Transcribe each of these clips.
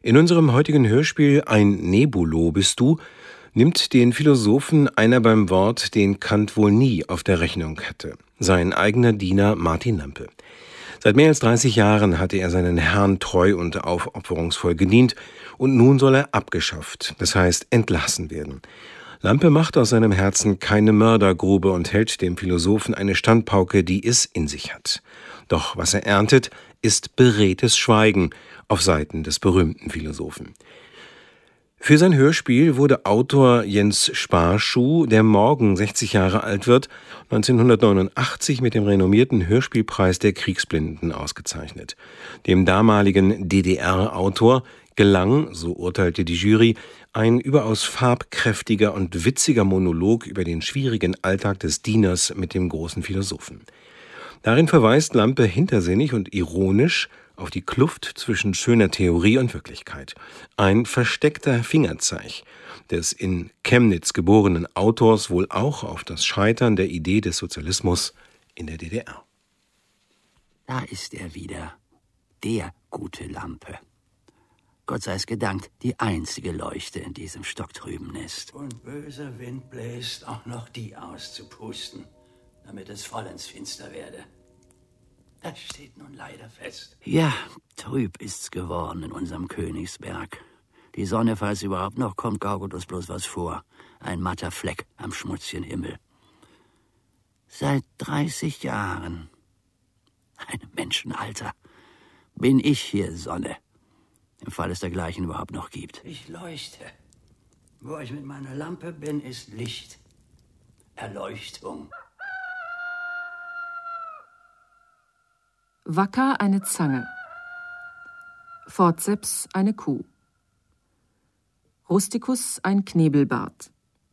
In unserem heutigen Hörspiel Ein Nebulo bist du nimmt den Philosophen einer beim Wort, den Kant wohl nie auf der Rechnung hatte. Sein eigener Diener Martin Lampe. Seit mehr als 30 Jahren hatte er seinen Herrn treu und aufopferungsvoll gedient und nun soll er abgeschafft, das heißt entlassen werden. Lampe macht aus seinem Herzen keine Mördergrube und hält dem Philosophen eine Standpauke, die es in sich hat. Doch was er erntet, ist beredtes Schweigen auf Seiten des berühmten Philosophen. Für sein Hörspiel wurde Autor Jens Sparschuh, der morgen 60 Jahre alt wird, 1989 mit dem renommierten Hörspielpreis der Kriegsblinden ausgezeichnet. Dem damaligen DDR-Autor gelang, so urteilte die Jury, ein überaus farbkräftiger und witziger Monolog über den schwierigen Alltag des Dieners mit dem großen Philosophen. Darin verweist Lampe hintersinnig und ironisch auf die Kluft zwischen schöner Theorie und Wirklichkeit. Ein versteckter Fingerzeig des in Chemnitz geborenen Autors wohl auch auf das Scheitern der Idee des Sozialismus in der DDR. Da ist er wieder, der gute Lampe. Gott sei es gedankt, die einzige Leuchte in diesem stocktrüben Nest. Und böser Wind bläst auch noch die auszupusten, damit es vollends finster werde. Das steht nun leider fest. Ja, trüb ist's geworden in unserem Königsberg. Die Sonne, falls sie überhaupt noch kommt, gaukelt uns bloß was vor. Ein matter Fleck am schmutzigen Himmel. Seit 30 Jahren, ein Menschenalter, bin ich hier Sonne. Im Fall es dergleichen überhaupt noch gibt. Ich leuchte. Wo ich mit meiner Lampe bin, ist Licht. Erleuchtung. Wacker eine Zange. Forceps eine Kuh. Rusticus ein Knebelbart.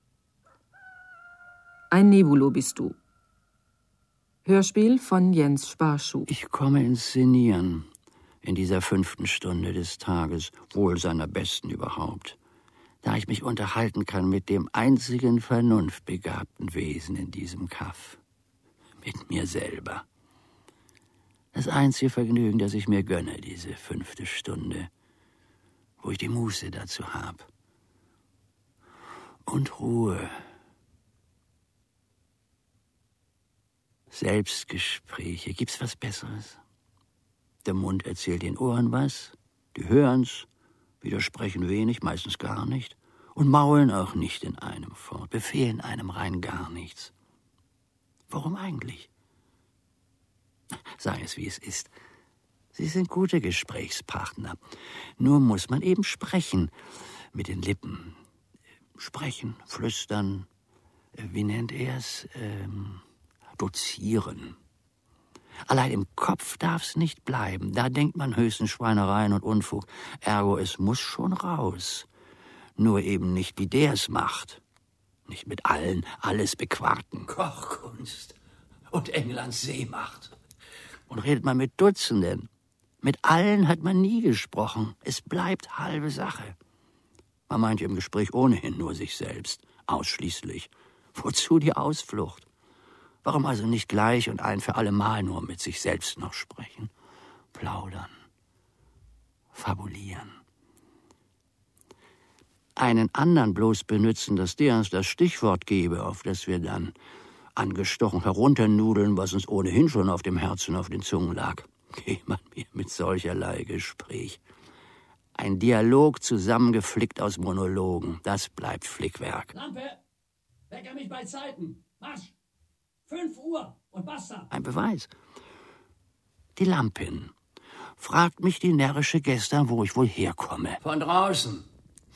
Ein Nebulo bist du. Hörspiel von Jens Sparschuh. Ich komme ins Sinnieren in dieser 5. Stunde des Tages, wohl seiner besten überhaupt, da ich mich unterhalten kann mit dem einzigen vernunftbegabten Wesen in diesem Kaff, mit mir selber. Das einzige Vergnügen, das ich mir gönne, diese 5. Stunde, wo ich die Muße dazu hab. Und Ruhe. Selbstgespräche, gibt's was Besseres? Der Mund erzählt den Ohren was, die hören's, widersprechen wenig, meistens gar nicht, und maulen auch nicht in einem fort, befehlen einem rein gar nichts. Warum eigentlich? Sei es, wie es ist. Sie sind gute Gesprächspartner. Nur muss man eben sprechen mit den Lippen. Sprechen, flüstern, wie nennt er's? Dozieren. Allein im Kopf darf's nicht bleiben. Da denkt man höchstens Schweinereien und Unfug. Ergo, es muss schon raus. Nur eben nicht, wie der's macht. Nicht mit allen, alles bequarten. Kochkunst und Englands Seemacht. Und redet man mit Dutzenden. Mit allen hat man nie gesprochen. Es bleibt halbe Sache. Man meint im Gespräch ohnehin nur sich selbst. Ausschließlich. Wozu die Ausflucht? Warum also nicht gleich und ein für allemal nur mit sich selbst noch sprechen? Plaudern. Fabulieren. Einen anderen bloß benützen, dass der uns das Stichwort gebe, auf das wir dann angestochen herunternudeln, was uns ohnehin schon auf dem Herzen, auf den Zungen lag. Geh man mir mit solcherlei Gespräch. Ein Dialog zusammengeflickt aus Monologen, das bleibt Flickwerk. Lampe, wecker mich bei Zeiten. Marsch! 5 Uhr und basta. Ein Beweis. Die Lampin fragt mich die närrische gestern, wo ich wohl herkomme. Von draußen.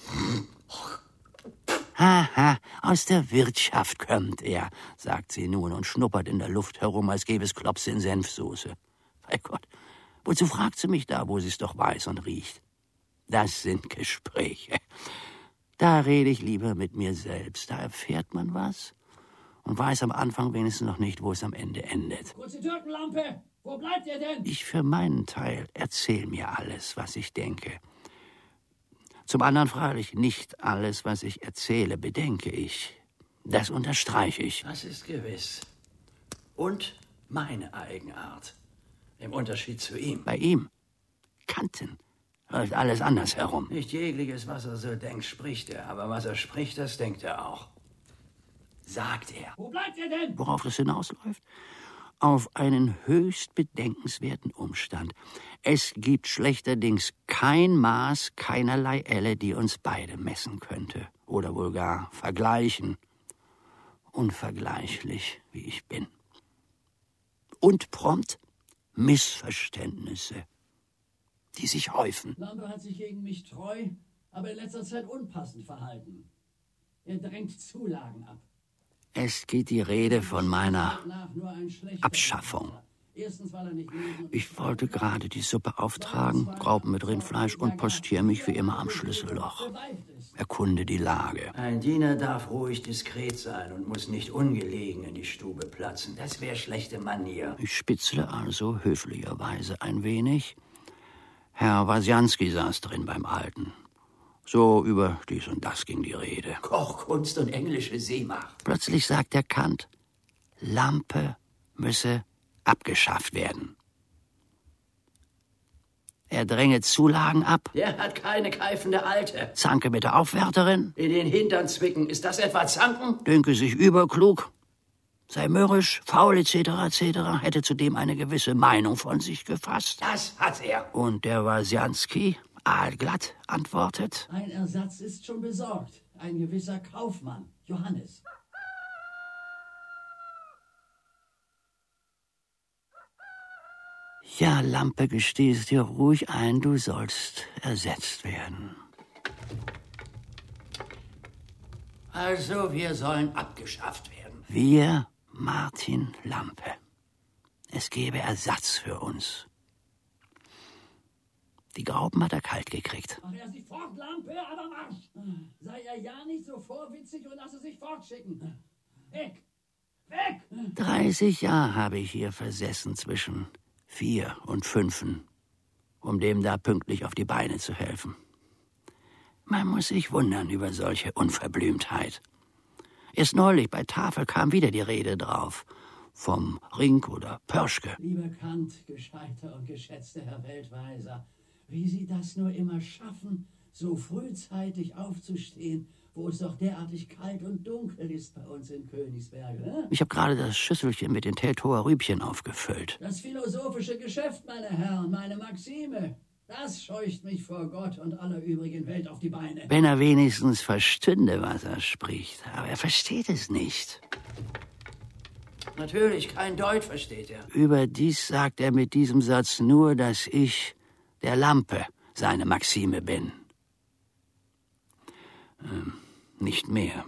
Haha, aus der Wirtschaft kommt er, sagt sie nun und schnuppert in der Luft herum, als gäbe es Klops in Senfsoße. Bei Gott, wozu fragt sie mich da, wo sie's doch weiß und riecht? Das sind Gespräche. Da rede ich lieber mit mir selbst, da erfährt man was und weiß am Anfang wenigstens noch nicht, wo es am Ende endet. Kurze Türkenlampe, wo bleibt ihr denn? Ich für meinen Teil erzähl mir alles, was ich denke. Zum anderen freilich nicht alles, was ich erzähle, bedenke ich. Das unterstreiche ich. Das ist gewiss. Und meine Eigenart. Im Unterschied zu ihm. Bei ihm Kanten, läuft alles andersherum. Nicht jegliches, was er so denkt, spricht er. Aber was er spricht, das denkt er auch. Sagt er. Wo bleibt er denn? Worauf das hinausläuft? Auf einen höchst bedenkenswerten Umstand. Es gibt schlechterdings kein Maß, keinerlei Elle, die uns beide messen könnte. Oder wohl gar vergleichen. Unvergleichlich, wie ich bin. Und prompt Missverständnisse, die sich häufen. Lampe hat sich gegen mich treu, aber in letzter Zeit unpassend verhalten. Er drängt Zulagen ab. Es geht die Rede von meiner Abschaffung. Ich wollte gerade die Suppe auftragen, Graupen mit Rindfleisch und postiere mich wie immer am Schlüsselloch. Erkunde die Lage. Ein Diener darf ruhig diskret sein und muss nicht ungelegen in die Stube platzen. Das wäre schlechte Manier. Ich spitzle also höflicherweise ein wenig. Herr Wasjanski saß drin beim Alten. So über dies und das ging die Rede. Kochkunst und englische Seemacht. Plötzlich sagt der Kant, Lampe müsse abgeschafft werden. Er dränge Zulagen ab. Der hat keine keifende Alte. Zanke mit der Aufwärterin. In den Hintern zwicken. Ist das etwa Zanken? Dünke sich überklug. Sei mürrisch, faul etc. etc. Hätte zudem eine gewisse Meinung von sich gefasst. Das hat er. Und der Wasjanski, aalglatt, antwortet. Ein Ersatz ist schon besorgt. Ein gewisser Kaufmann, Johannes. Ja, Lampe, gestehst dir ruhig ein, du sollst ersetzt werden. Also, wir sollen abgeschafft werden. Wir, Martin Lampe. Es gäbe Ersatz für uns. Die Graupen hat er kalt gekriegt. Mach er sich fort, Lampe, aber Marsch! Sei er ja nicht so vorwitzig und lasse sich fortschicken. Weg! Weg! 30 Jahre habe ich hier versessen zwischen 4 und 5, um dem da pünktlich auf die Beine zu helfen. Man muss sich wundern über solche Unverblümtheit. Erst neulich bei Tafel kam wieder die Rede drauf. Vom Rink oder Pörschke. Lieber Kant, gescheiter und geschätzter Herr Weltweiser, wie Sie das nur immer schaffen, so frühzeitig aufzustehen, wo es doch derartig kalt und dunkel ist bei uns in Königsberge. Ich habe gerade das Schüsselchen mit den Teltower Rübchen aufgefüllt. Das philosophische Geschäft, meine Herren, meine Maxime, das scheucht mich vor Gott und aller übrigen Welt auf die Beine. Wenn er wenigstens verstünde, was er spricht. Aber er versteht es nicht. Natürlich, kein Deut versteht er. Überdies sagt er mit diesem Satz nur, dass ich, der Lampe, seine Maxime bin. Nicht mehr.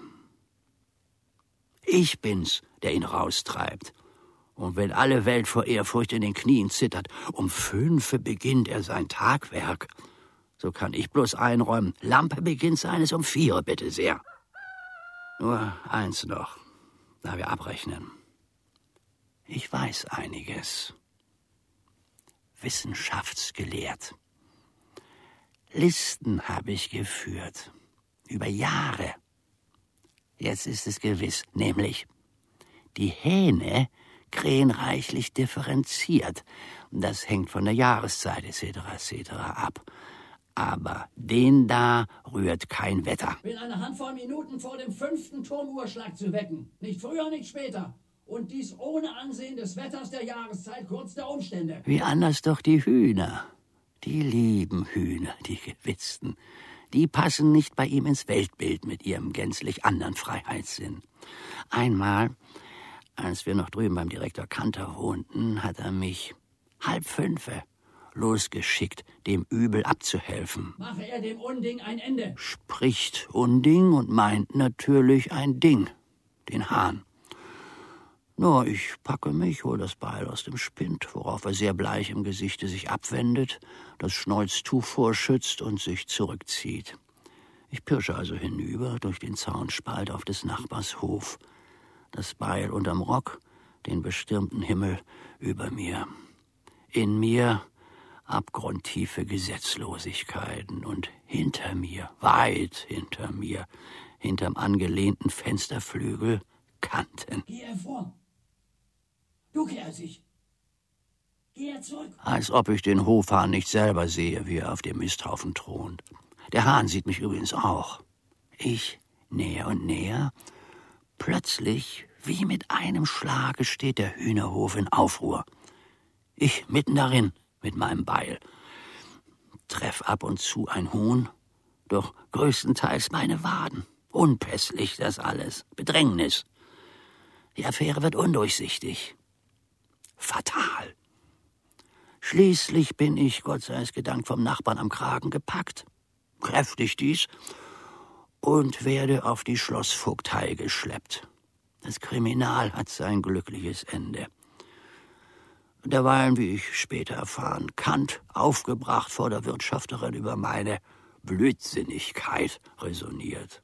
Ich bin's, der ihn raustreibt. Und wenn alle Welt vor Ehrfurcht in den Knien zittert, um 5 beginnt er sein Tagwerk. So kann ich bloß einräumen, Lampe beginnt seines um 4, bitte sehr. Nur eins noch, da wir abrechnen. Ich weiß einiges. Wissenschaftsgelehrt. Listen habe ich geführt. Über Jahre. Jetzt ist es gewiss, nämlich die Hähne krähen reichlich differenziert. Das hängt von der Jahreszeit etc. ab. Aber den da rührt kein Wetter. Bin eine Handvoll Minuten vor dem 5. Turmuhrschlag zu wecken. Nicht früher, nicht später. Und dies ohne Ansehen des Wetters, der Jahreszeit, kurz der Umstände. Wie anders doch die Hühner. Die lieben Hühner, die Gewitzten. Die passen nicht bei ihm ins Weltbild mit ihrem gänzlich anderen Freiheitssinn. Einmal, als wir noch drüben beim Direktor Kanter wohnten, hat er mich 4:30 losgeschickt, dem Übel abzuhelfen. Mache er dem Unding ein Ende. Spricht Unding und meint natürlich ein Ding, den Hahn. Nur, ich packe mich, hol das Beil aus dem Spind, worauf er sehr bleich im Gesichte sich abwendet, das Schnäuztuch vorschützt und sich zurückzieht. Ich pirsche also hinüber durch den Zaunspalt auf des Nachbars Hof, das Beil unterm Rock, den bestürmten Himmel über mir. In mir abgrundtiefe Gesetzlosigkeiten und hinter mir, weit hinter mir, hinterm angelehnten Fensterflügel, Kanten. Geh er vor. Du kehr sich. Geh zurück. Als ob ich den Hofhahn nicht selber sehe, wie er auf dem Misthaufen thront. Der Hahn sieht mich übrigens auch. Ich näher und näher. Plötzlich, wie mit einem Schlage, steht der Hühnerhof in Aufruhr. Ich mitten darin mit meinem Beil. Treff ab und zu ein Huhn, doch größtenteils meine Waden. Unpässlich das alles. Bedrängnis. Die Affäre wird undurchsichtig. Fatal. Schließlich bin ich, Gott sei es gedankt, vom Nachbarn am Kragen gepackt. Kräftig dies. Und werde auf die Schlossvogtei geschleppt. Das Kriminal hat sein glückliches Ende. Derweilen, wie ich später erfahren, Kant aufgebracht vor der Wirtschafterin über meine Blödsinnigkeit resoniert.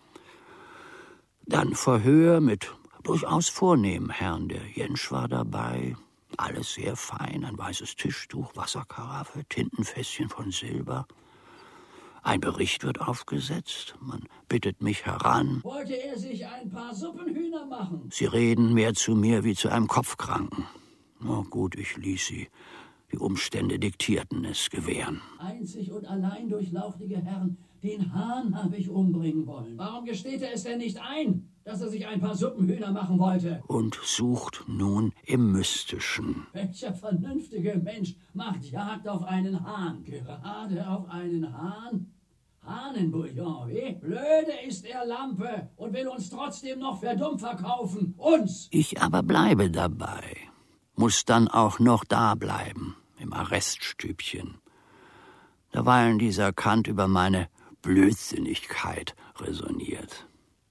Dann Verhör mit durchaus vornehmen Herrn. Der Jentsch war dabei, alles sehr fein, ein weißes Tischtuch, Wasserkaraffe, Tintenfässchen von Silber. Ein Bericht wird aufgesetzt, man bittet mich heran. Wollte er sich ein paar Suppenhühner machen? Sie reden mehr zu mir wie zu einem Kopfkranken. Oh gut, ich ließ sie. Die Umstände diktierten es gewähren. Einzig und allein durchlauchtige Herren, den Hahn habe ich umbringen wollen. Warum gesteht er es denn nicht ein, dass er sich ein paar Suppenhühner machen wollte? Und sucht nun im Mystischen. Welcher vernünftige Mensch macht Jagd auf einen Hahn? Gerade auf einen Hahn? Hahnenbouillon, wie? Blöde ist er, Lampe, und will uns trotzdem noch für dumm verkaufen. Uns! Ich aber bleibe dabei. Muss dann auch noch da bleiben, im Arreststübchen. Derweilen dieser Kant über meine Blödsinnigkeit resoniert.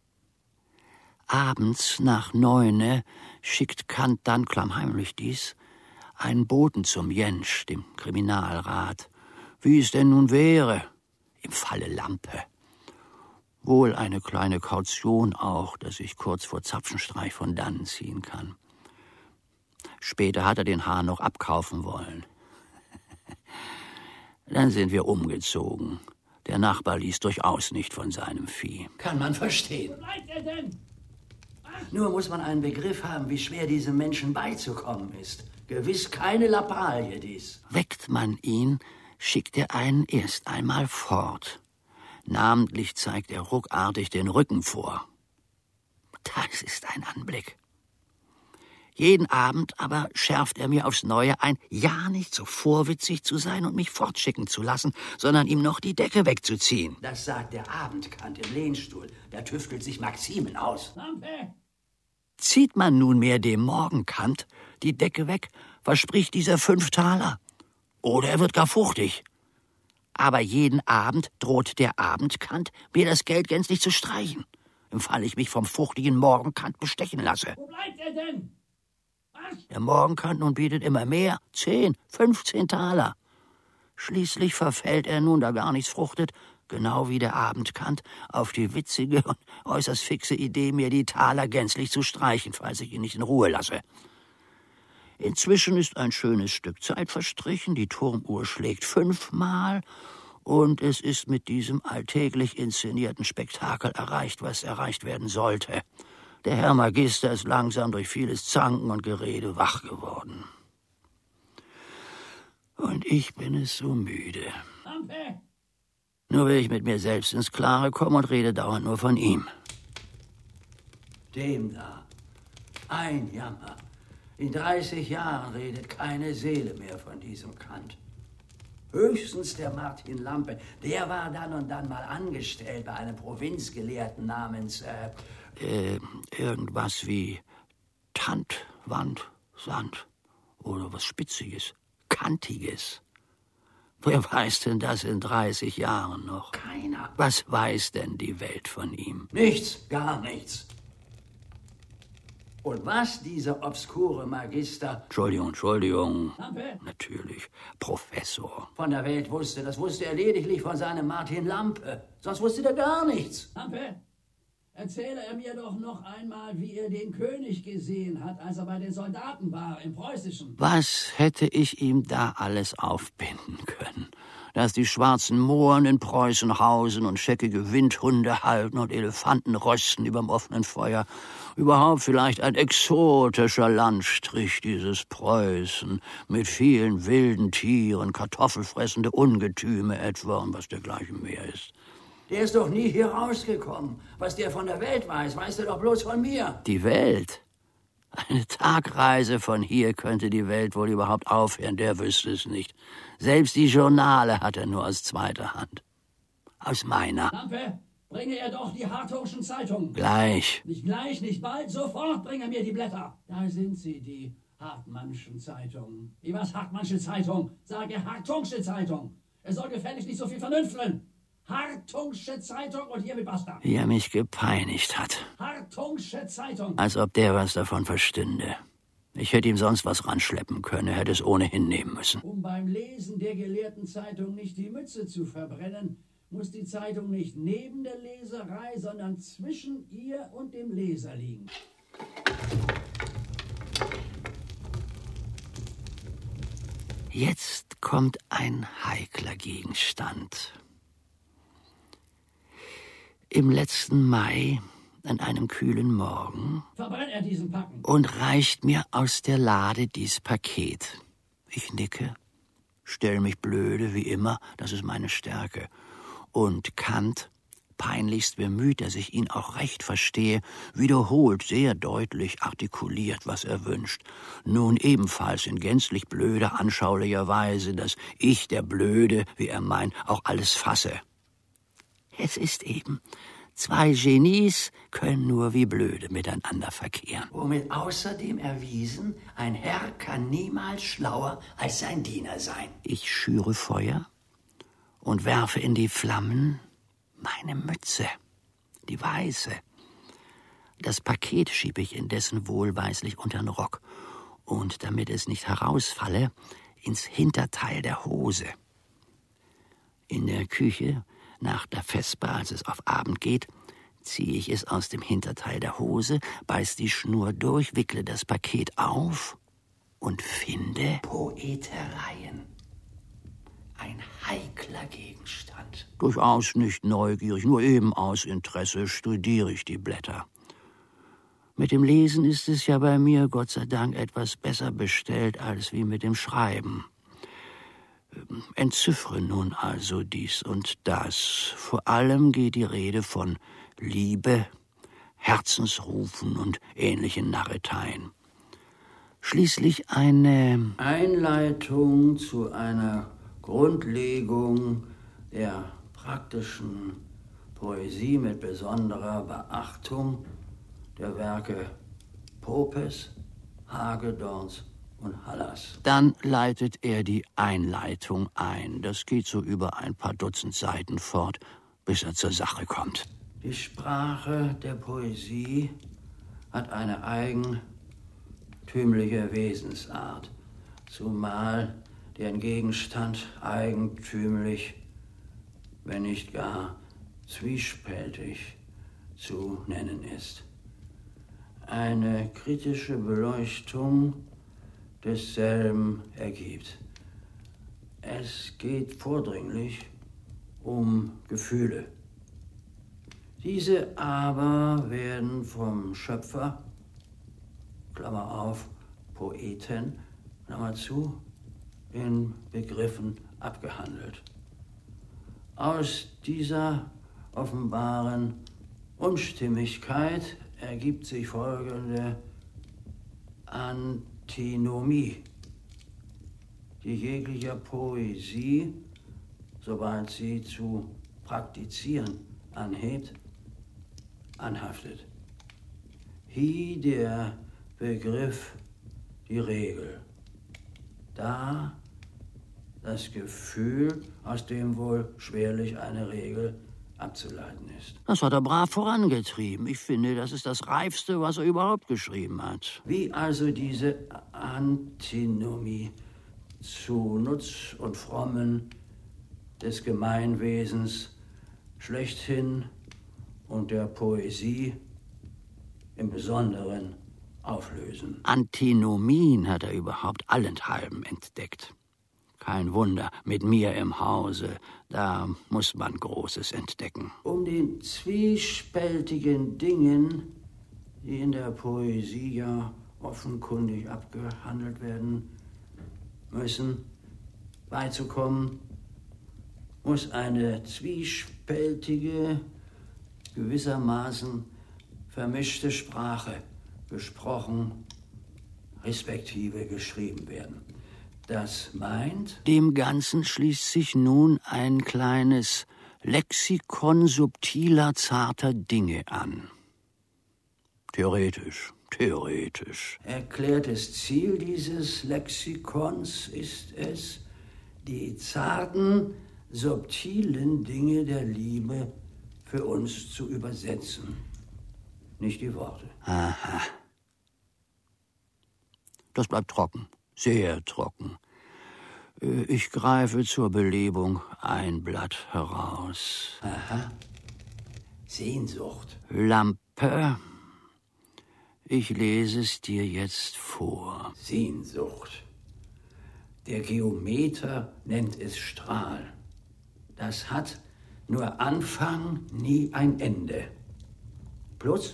Abends nach 9 schickt Kant dann, klammheimlich dies, einen Boten zum Jentsch, dem Kriminalrat, wie es denn nun wäre, im Falle Lampe. Wohl eine kleine Kaution auch, dass ich kurz vor Zapfenstreich von dannen ziehen kann. Später hat er den Hahn noch abkaufen wollen. Dann sind wir umgezogen. Der Nachbar ließ durchaus nicht von seinem Vieh. Kann man verstehen. Wo bleibt er denn? Nur muss man einen Begriff haben, wie schwer diesem Menschen beizukommen ist. Gewiss keine Lappalie dies. Weckt man ihn, schickt er einen erst einmal fort. Namentlich zeigt er ruckartig den Rücken vor. Das ist ein Anblick. Jeden Abend aber schärft er mir aufs Neue ein, ja nicht so vorwitzig zu sein und mich fortschicken zu lassen, sondern ihm noch die Decke wegzuziehen. Das sagt der Abendkant im Lehnstuhl. Der tüftelt sich Maximen aus. Lampe! Zieht man nunmehr dem Morgenkant die Decke weg, verspricht dieser 5 Taler. Oder er wird gar fuchtig. Aber jeden Abend droht der Abendkant, mir das Geld gänzlich zu streichen, im Fall ich mich vom fuchtigen Morgenkant bestechen lasse. Wo bleibt er denn? Was? Der Morgenkant nun bietet immer mehr, 10, 15 Taler. Schließlich verfällt er nun, da gar nichts fruchtet, genau wie der Abendkant, auf die witzige und äußerst fixe Idee, mir die Taler gänzlich zu streichen, falls ich ihn nicht in Ruhe lasse. Inzwischen ist ein schönes Stück Zeit verstrichen, die Turmuhr schlägt 5-mal und es ist mit diesem alltäglich inszenierten Spektakel erreicht, was erreicht werden sollte. Der Herr Magister ist langsam durch vieles Zanken und Gerede wach geworden. Und ich bin es so müde. Lampe! Nur will ich mit mir selbst ins Klare kommen und rede dauernd nur von ihm. Dem da. Ein Jammer. In 30 Jahren redet keine Seele mehr von diesem Kant. Höchstens der Martin Lampe. Der war dann und dann mal angestellt bei einem Provinzgelehrten namens... Irgendwas wie Tant, Wand, Sand oder was Spitziges, Kantiges. Wer weiß denn das in 30 Jahren noch? Keiner. Was weiß denn die Welt von ihm? Nichts, gar nichts. Und was dieser obskure Magister Entschuldigung. Lampe! Natürlich, Professor. von der Welt wusste, das wusste er lediglich von seinem Martin Lampe. Sonst wusste er gar nichts. Lampe! Erzähle er mir doch noch einmal, wie er den König gesehen hat, als er bei den Soldaten war, im Preußischen. Was hätte ich ihm da alles aufbinden können? dass die schwarzen Mohren in Preußen hausen und scheckige Windhunde halten und Elefanten rösten überm offenen Feuer. Überhaupt vielleicht ein exotischer Landstrich, dieses Preußen, mit vielen wilden Tieren, kartoffelfressende Ungetüme etwa und was dergleichen mehr ist. Der ist doch nie hier rausgekommen. Was der von der Welt weiß, weiß er doch bloß von mir. Die Welt? Eine Tagreise von hier könnte die Welt wohl überhaupt aufhören, der wüsste es nicht. Selbst die Journale hat er nur aus zweiter Hand. Aus meiner. Lampe, bringe er doch die Hartungschen Zeitungen. Gleich. Nicht gleich, nicht bald, sofort bringe mir die Blätter. Da sind sie, die Hartmannschen Zeitungen. Wie was Hartmannsche Zeitung? Sage Hartungsche Zeitung. Er soll gefälligst nicht so viel vernünfteln. Hartungsche Zeitung und hiermit basta. Wie er mich gepeinigt hat. Hartungsche Zeitung. Als ob der was davon verstünde. Ich hätte ihm sonst was ranschleppen können, er hätte es ohnehin nehmen müssen. Um beim Lesen der gelehrten Zeitung nicht die Mütze zu verbrennen, muss die Zeitung nicht neben der Leserei, sondern zwischen ihr und dem Leser liegen. Jetzt kommt ein heikler Gegenstand. Im letzten Mai, an einem kühlen Morgen, verbrennt er diesen Packen und reicht mir aus der Lade dies Paket. Ich nicke, stelle mich blöde, wie immer, das ist meine Stärke. Und Kant, peinlichst bemüht, dass ich ihn auch recht verstehe, wiederholt sehr deutlich artikuliert, was er wünscht. Nun ebenfalls in gänzlich blöder, anschaulicher Weise, dass ich, der Blöde, wie er meint, auch alles fasse. Es ist eben, zwei Genies können nur wie Blöde miteinander verkehren. Womit außerdem erwiesen, ein Herr kann niemals schlauer als sein Diener sein. Ich schüre Feuer und werfe in die Flammen meine Mütze, die weiße. Das Paket schiebe ich indessen wohlweislich unter den Rock und, damit es nicht herausfalle, ins Hinterteil der Hose. In der Küche, nach der Vesper, als es auf Abend geht, ziehe ich es aus dem Hinterteil der Hose, beiß die Schnur durch, wickle das Paket auf und finde Poetereien. Ein heikler Gegenstand. Durchaus nicht neugierig, nur eben aus Interesse studiere ich die Blätter. Mit dem Lesen ist es ja bei mir, Gott sei Dank, etwas besser bestellt als wie mit dem Schreiben. Entziffre nun also dies und das. Vor allem geht die Rede von Liebe, Herzensrufen und ähnlichen Narreteien. Schließlich eine Einleitung zu einer Grundlegung der praktischen Poesie mit besonderer Beachtung der Werke Popes, Hagedorns und Hallas. Dann leitet er die Einleitung ein. Das geht so über ein paar Dutzend Seiten fort, bis er zur Sache kommt. Die Sprache der Poesie hat eine eigentümliche Wesensart, zumal deren Gegenstand eigentümlich, wenn nicht gar zwiespältig zu nennen ist. Eine kritische Beleuchtung desselben ergibt. Es geht vordringlich um Gefühle. Diese aber werden vom Schöpfer, Klammer auf, Poeten, Klammer zu, in Begriffen abgehandelt. Aus dieser offenbaren Unstimmigkeit ergibt sich folgende Antinomie, die jeglicher Poesie, sobald sie zu praktizieren anhebt, anhaftet. Hier der Begriff, die Regel. Da das Gefühl, aus dem wohl schwerlich eine Regel abzuleiten ist. Das hat er brav vorangetrieben. Ich finde, das ist das Reifste, was er überhaupt geschrieben hat. Wie also diese Antinomie zu Nutz und Frommen des Gemeinwesens schlechthin und der Poesie im Besonderen auflösen. Antinomien hat er überhaupt allenthalben entdeckt. Kein Wunder, mit mir im Hause, da muss man Großes entdecken. Um den zwiespältigen Dingen, die in der Poesie ja offenkundig abgehandelt werden müssen, beizukommen, muss eine zwiespältige, gewissermaßen vermischte Sprache gesprochen, respektive geschrieben werden. Das meint? Dem Ganzen schließt sich nun ein kleines Lexikon subtiler, zarter Dinge an. Theoretisch. Erklärtes Ziel dieses Lexikons ist es, die zarten, subtilen Dinge der Liebe für uns zu übersetzen. Nicht die Worte. Aha. Das bleibt trocken. Sehr trocken. Ich greife zur Belebung ein Blatt heraus. Aha. Sehnsucht. Lampe. Ich lese es dir jetzt vor. Sehnsucht. Der Geometer nennt es Strahl. Das hat nur Anfang, nie ein Ende. Plus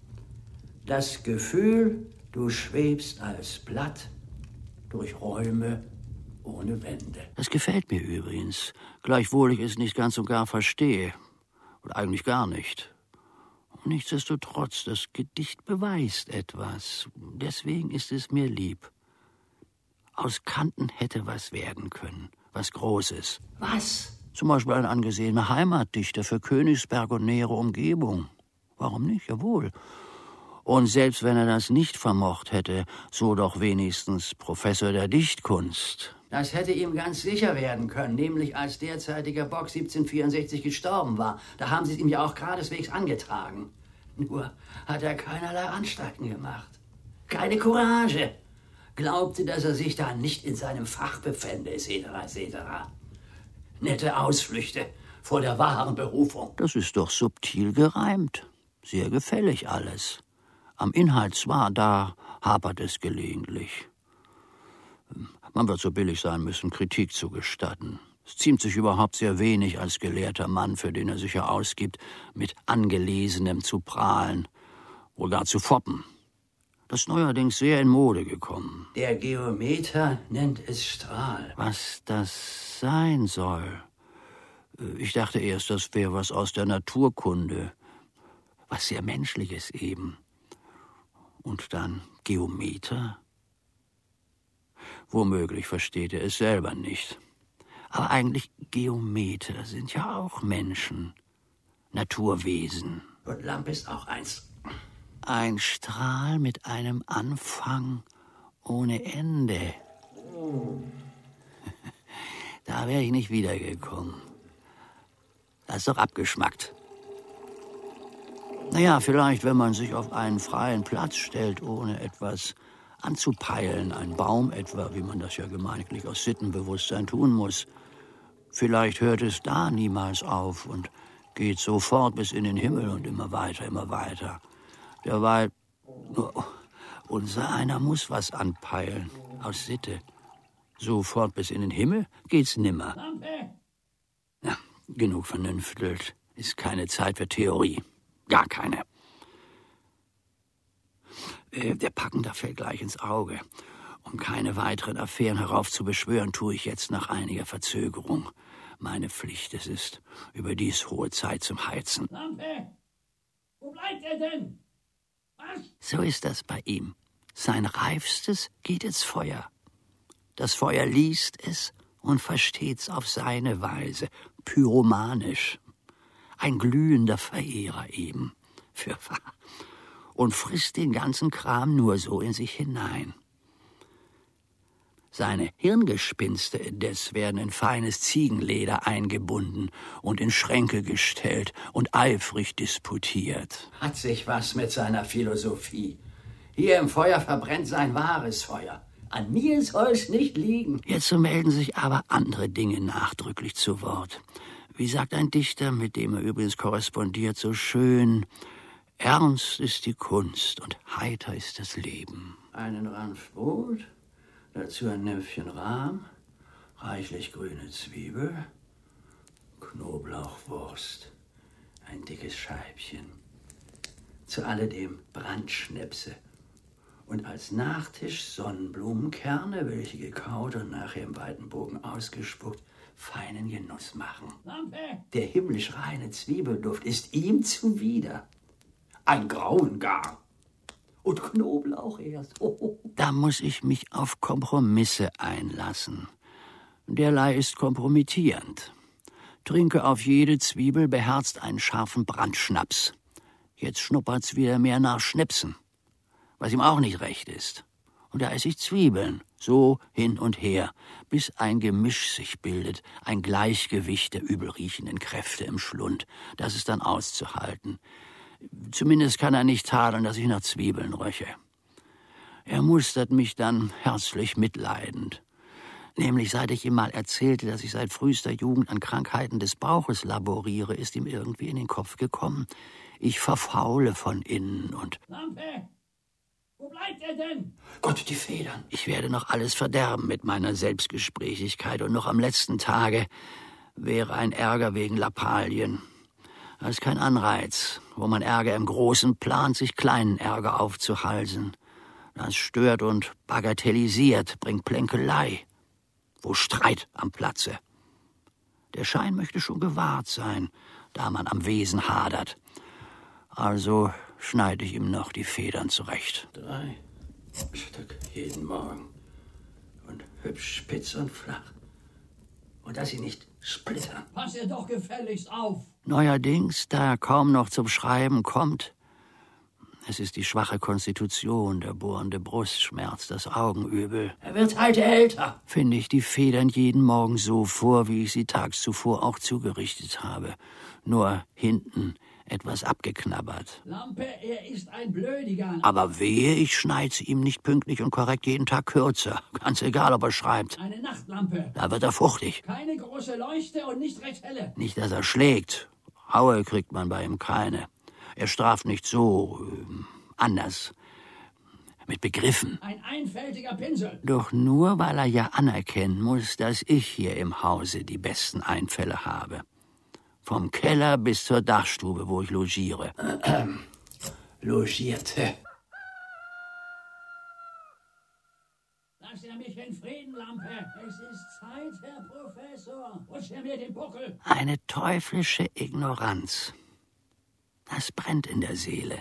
das Gefühl, du schwebst als Blatt durch Räume ohne Wände. Das gefällt mir übrigens, gleichwohl ich es nicht ganz und gar verstehe. Oder eigentlich gar nicht. Nichtsdestotrotz, das Gedicht beweist etwas. Deswegen ist es mir lieb. Aus Kanten hätte was werden können, was Großes. Was? Zum Beispiel ein angesehener Heimatdichter für Königsberg und nähere Umgebung. Warum nicht? Jawohl. Und selbst wenn er das nicht vermocht hätte, so doch wenigstens Professor der Dichtkunst. Das hätte ihm ganz sicher werden können, nämlich als derzeitiger Bock 1764 gestorben war. Da haben sie es ihm ja auch geradeswegs angetragen. Nur hat er keinerlei Anstalten gemacht. Keine Courage. Glaubte, dass er sich da nicht in seinem Fach befände, etc. Nette Ausflüchte vor der wahren Berufung. Das ist doch subtil gereimt. Sehr gefällig alles. Am Inhalt zwar, da hapert es gelegentlich. Man wird so billig sein müssen, Kritik zu gestatten. Es ziemt sich überhaupt sehr wenig als gelehrter Mann, für den er sich ja ausgibt, mit Angelesenem zu prahlen, wohl gar zu foppen. Das ist neuerdings sehr in Mode gekommen. Der Geometer nennt es Strahl. Was das sein soll? Ich dachte erst, das wäre was aus der Naturkunde. Was sehr Menschliches eben. Und dann Geometer? Womöglich versteht er es selber nicht. Aber eigentlich Geometer sind ja auch Menschen. Naturwesen. Und Lampe ist auch eins. Ein Strahl mit einem Anfang ohne Ende. Da wäre ich nicht wiedergekommen. Das ist doch abgeschmackt. Naja, vielleicht, wenn man sich auf einen freien Platz stellt, ohne etwas anzupeilen, ein Baum etwa, wie man das ja gemeiniglich aus Sittenbewusstsein tun muss. Vielleicht hört es da niemals auf und geht sofort bis in den Himmel und immer weiter, immer weiter. Derweil, unser einer muss was anpeilen, aus Sitte. Sofort bis in den Himmel geht's nimmer. Ja, genug vernünftelt. Ist keine Zeit für Theorie. Gar keine. Der Packender fällt gleich ins Auge. Um keine weiteren Affären heraufzubeschwören, tue ich jetzt nach einiger Verzögerung. Meine Pflicht es ist, überdies hohe Zeit zum Heizen. Lampe! Wo bleibt er denn? Was? So ist das bei ihm. Sein Reifstes geht ins Feuer. Das Feuer liest es und versteht's auf seine Weise, pyromanisch. Ein glühender Verehrer eben, fürwahr. Und frisst den ganzen Kram nur so in sich hinein. Seine Hirngespinste indes werden in feines Ziegenleder eingebunden und in Schränke gestellt und eifrig disputiert. Hat sich was mit seiner Philosophie. Hier im Feuer verbrennt sein wahres Feuer. An mir soll's nicht liegen. Jetzt melden sich aber andere Dinge nachdrücklich zu Wort. Wie sagt ein Dichter, mit dem er übrigens korrespondiert, so schön: Ernst ist die Kunst und heiter ist das Leben. Einen Ranf Brot, dazu ein Näpfchen Rahm reichlich grüne Zwiebel, Knoblauchwurst, ein dickes Scheibchen. Zu alledem Brandschnäpse. Und als Nachtisch Sonnenblumenkerne, welche gekaut und nachher im weiten Bogen ausgespuckt, feinen Genuss machen. Lampe! Der himmlisch reine Zwiebelduft ist ihm zuwider. Ein Grauen gar. Und Knoblauch erst. Da muss ich mich auf Kompromisse einlassen. Derlei ist kompromittierend. Trinke auf jede Zwiebel beherzt einen scharfen Brandschnaps. Jetzt schnuppert's wieder mehr nach Schnäpsen, was ihm auch nicht recht ist. Und da esse ich Zwiebeln, so hin und her, bis ein Gemisch sich bildet, ein Gleichgewicht der übelriechenden Kräfte im Schlund. Das ist dann auszuhalten. Zumindest kann er nicht tadeln, dass ich nach Zwiebeln röche. Er mustert mich dann herzlich mitleidend. Nämlich seit ich ihm mal erzählte, dass ich seit frühester Jugend an Krankheiten des Bauches laboriere, ist ihm irgendwie in den Kopf gekommen, ich verfaule von innen und... Lampe! Wo bleibt er denn? Gott, die Federn. Ich werde noch alles verderben mit meiner Selbstgesprächigkeit und noch am letzten Tage wäre ein Ärger wegen Lappalien. Das ist kein Anreiz, wo man Ärger im Großen plant, sich kleinen Ärger aufzuhalsen. Das stört und bagatellisiert, bringt Plänkelei, wo Streit am Platze. Der Schein möchte schon gewahrt sein, da man am Wesen hadert. Also schneide ich ihm noch die Federn zurecht. 3 Stück jeden Morgen. Und hübsch spitz und flach. Und dass sie nicht splittern. Pass ihr doch gefälligst auf! Neuerdings, da er kaum noch zum Schreiben kommt, es ist die schwache Konstitution, der bohrende Brustschmerz, das Augenübel, Er wird halt älter. finde ich die Federn jeden Morgen so vor, wie ich sie tags zuvor auch zugerichtet habe. Nur hinten etwas abgeknabbert. Lampe, er ist ein Blödiger. Aber wehe, ich schneide sie ihm nicht pünktlich und korrekt jeden Tag kürzer. Ganz egal, ob er schreibt. Eine Nachtlampe. Da wird er fuchtig. Keine große Leuchte und nicht recht helle. Nicht, dass er schlägt. Haue kriegt man bei ihm keine. Er straft nicht so anders. Mit Begriffen. Ein einfältiger Pinsel. Doch nur, weil er ja anerkennen muss, dass ich hier im Hause die besten Einfälle habe. Vom Keller bis zur Dachstube, wo ich logiere. Logierte. Lass er mich in Frieden, Lampe. Es ist Zeit, Herr Professor. Rutsch er mir den Buckel. Eine teuflische Ignoranz. Das brennt in der Seele.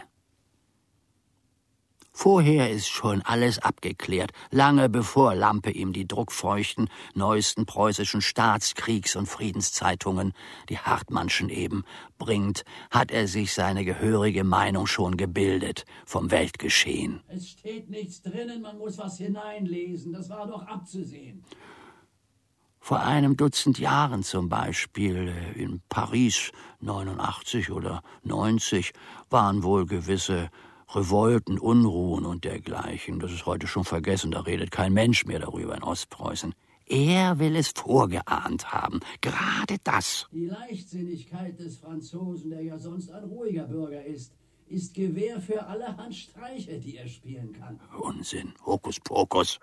Vorher ist schon alles abgeklärt, lange bevor Lampe ihm die druckfeuchten, neuesten preußischen Staatskriegs- und Friedenszeitungen, die Hartmannschen eben, bringt, hat er sich seine gehörige Meinung schon gebildet vom Weltgeschehen. Es steht nichts drinnen, man muss was hineinlesen. Das war doch abzusehen. Vor einem Dutzend Jahren zum Beispiel, in Paris 89 oder 90, waren wohl gewisse Revolten, Unruhen und dergleichen. Das ist heute schon vergessen, da redet kein Mensch mehr darüber in Ostpreußen. Er will es vorgeahnt haben, gerade das. Die Leichtsinnigkeit des Franzosen, der ja sonst ein ruhiger Bürger ist Gewähr für allerhand Streiche, die er spielen kann. Unsinn, Hokuspokus.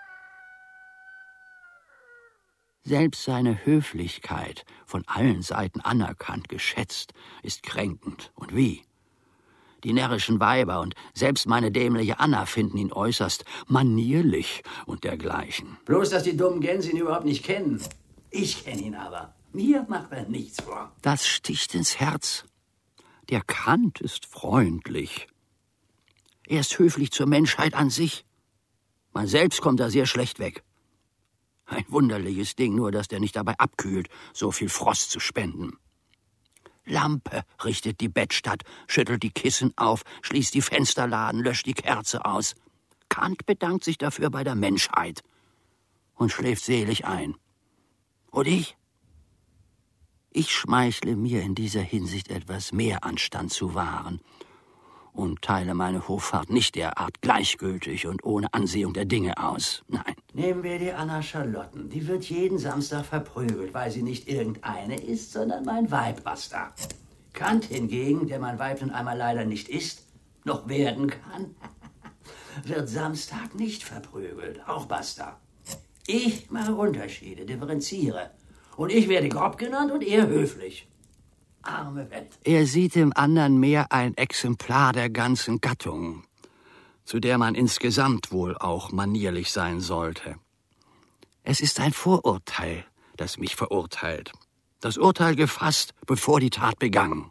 Selbst seine Höflichkeit, von allen Seiten anerkannt, geschätzt, ist kränkend. Und wie? Die närrischen Weiber und selbst meine dämliche Anna finden ihn äußerst manierlich und dergleichen. Bloß, dass die dummen Gänse ihn überhaupt nicht kennen. Ich kenne ihn aber. Mir macht er nichts vor. Das sticht ins Herz. Der Kant ist freundlich. Er ist höflich zur Menschheit an sich. Man selbst kommt da sehr schlecht weg. Ein wunderliches Ding, nur dass der nicht dabei abkühlt, so viel Frost zu spenden. Lampe richtet die Bettstatt, schüttelt die Kissen auf, schließt die Fensterladen, löscht die Kerze aus. Kant bedankt sich dafür bei der Menschheit und schläft selig ein. Und ich? Ich schmeichle mir in dieser Hinsicht etwas mehr Anstand zu wahren und teile meine Hoffart nicht derart gleichgültig und ohne Ansehung der Dinge aus. Nein. Nehmen wir die Anna Charlotten. Die wird jeden Samstag verprügelt, weil sie nicht irgendeine ist, sondern mein Weib, basta. Kant hingegen, der mein Weib nun einmal leider nicht ist, noch werden kann, wird Samstag nicht verprügelt, auch basta. Ich mache Unterschiede, differenziere. Und ich werde grob genannt und er höflich. Arme Welt. Er sieht im anderen mehr ein Exemplar der ganzen Gattung, zu der man insgesamt wohl auch manierlich sein sollte. Es ist ein Vorurteil, das mich verurteilt. Das Urteil gefasst, bevor die Tat begangen.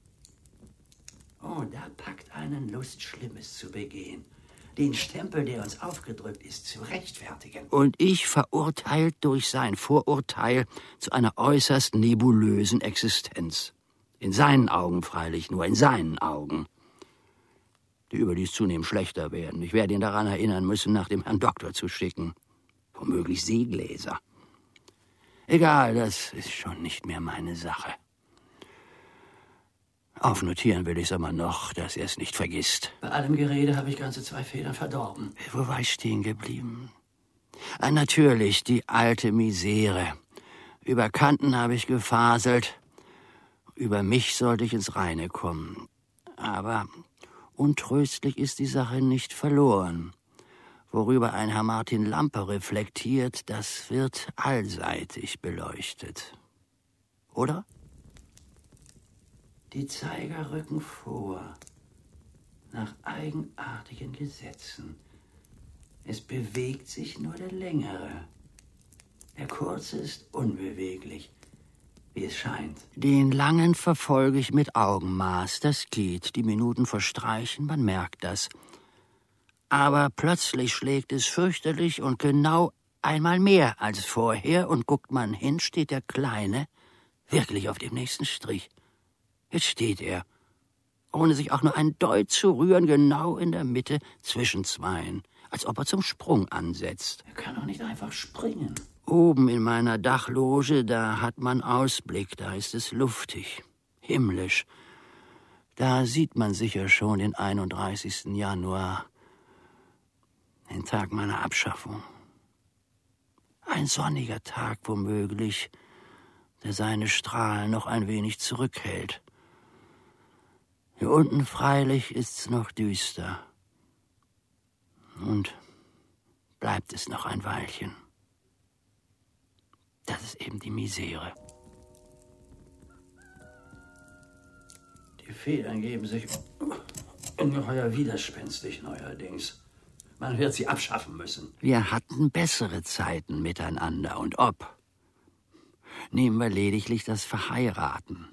Oh, da packt einen Lust, Schlimmes zu begehen. Den Stempel, der uns aufgedrückt ist, zu rechtfertigen. Und ich verurteilt durch sein Vorurteil zu einer äußerst nebulösen Existenz. In seinen Augen freilich, nur in seinen Augen. Die überdies zunehmend schlechter werden. Ich werde ihn daran erinnern müssen, nach dem Herrn Doktor zu schicken. Womöglich Seegläser. Egal, das ist schon nicht mehr meine Sache. Aufnotieren will ich es aber noch, dass er es nicht vergisst. Bei allem Gerede habe ich ganze 2 Federn verdorben. Wo war ich stehen geblieben? Natürlich, die alte Misere. Über Kanten habe ich gefaselt. Über mich sollte ich ins Reine kommen. Aber untröstlich ist die Sache nicht verloren. Worüber ein Herr Martin Lampe reflektiert, das wird allseitig beleuchtet. Oder? Die Zeiger rücken vor, nach eigenartigen Gesetzen. Es bewegt sich nur der Längere. Der Kurze ist unbeweglich, wie es scheint. Den Langen verfolge ich mit Augenmaß, das geht. Die Minuten verstreichen, man merkt das. Aber plötzlich schlägt es fürchterlich und genau einmal mehr als vorher, und guckt man hin, steht der Kleine wirklich auf dem nächsten Strich. Jetzt steht er, ohne sich auch nur ein Deut zu rühren, genau in der Mitte zwischen zweien, als ob er zum Sprung ansetzt. Er kann doch nicht einfach springen. Oben in meiner Dachloge, da hat man Ausblick, da ist es luftig, himmlisch. Da sieht man sicher schon den 31. Januar, den Tag meiner Abschaffung. Ein sonniger Tag womöglich, der seine Strahlen noch ein wenig zurückhält. Hier unten freilich ist's noch düster. Und bleibt es noch ein Weilchen. Das ist eben die Misere. Die Federn geben sich ungeheuer widerspenstig neuerdings. Man wird sie abschaffen müssen. Wir hatten bessere Zeiten miteinander, und ob. Nehmen wir lediglich das Verheiraten.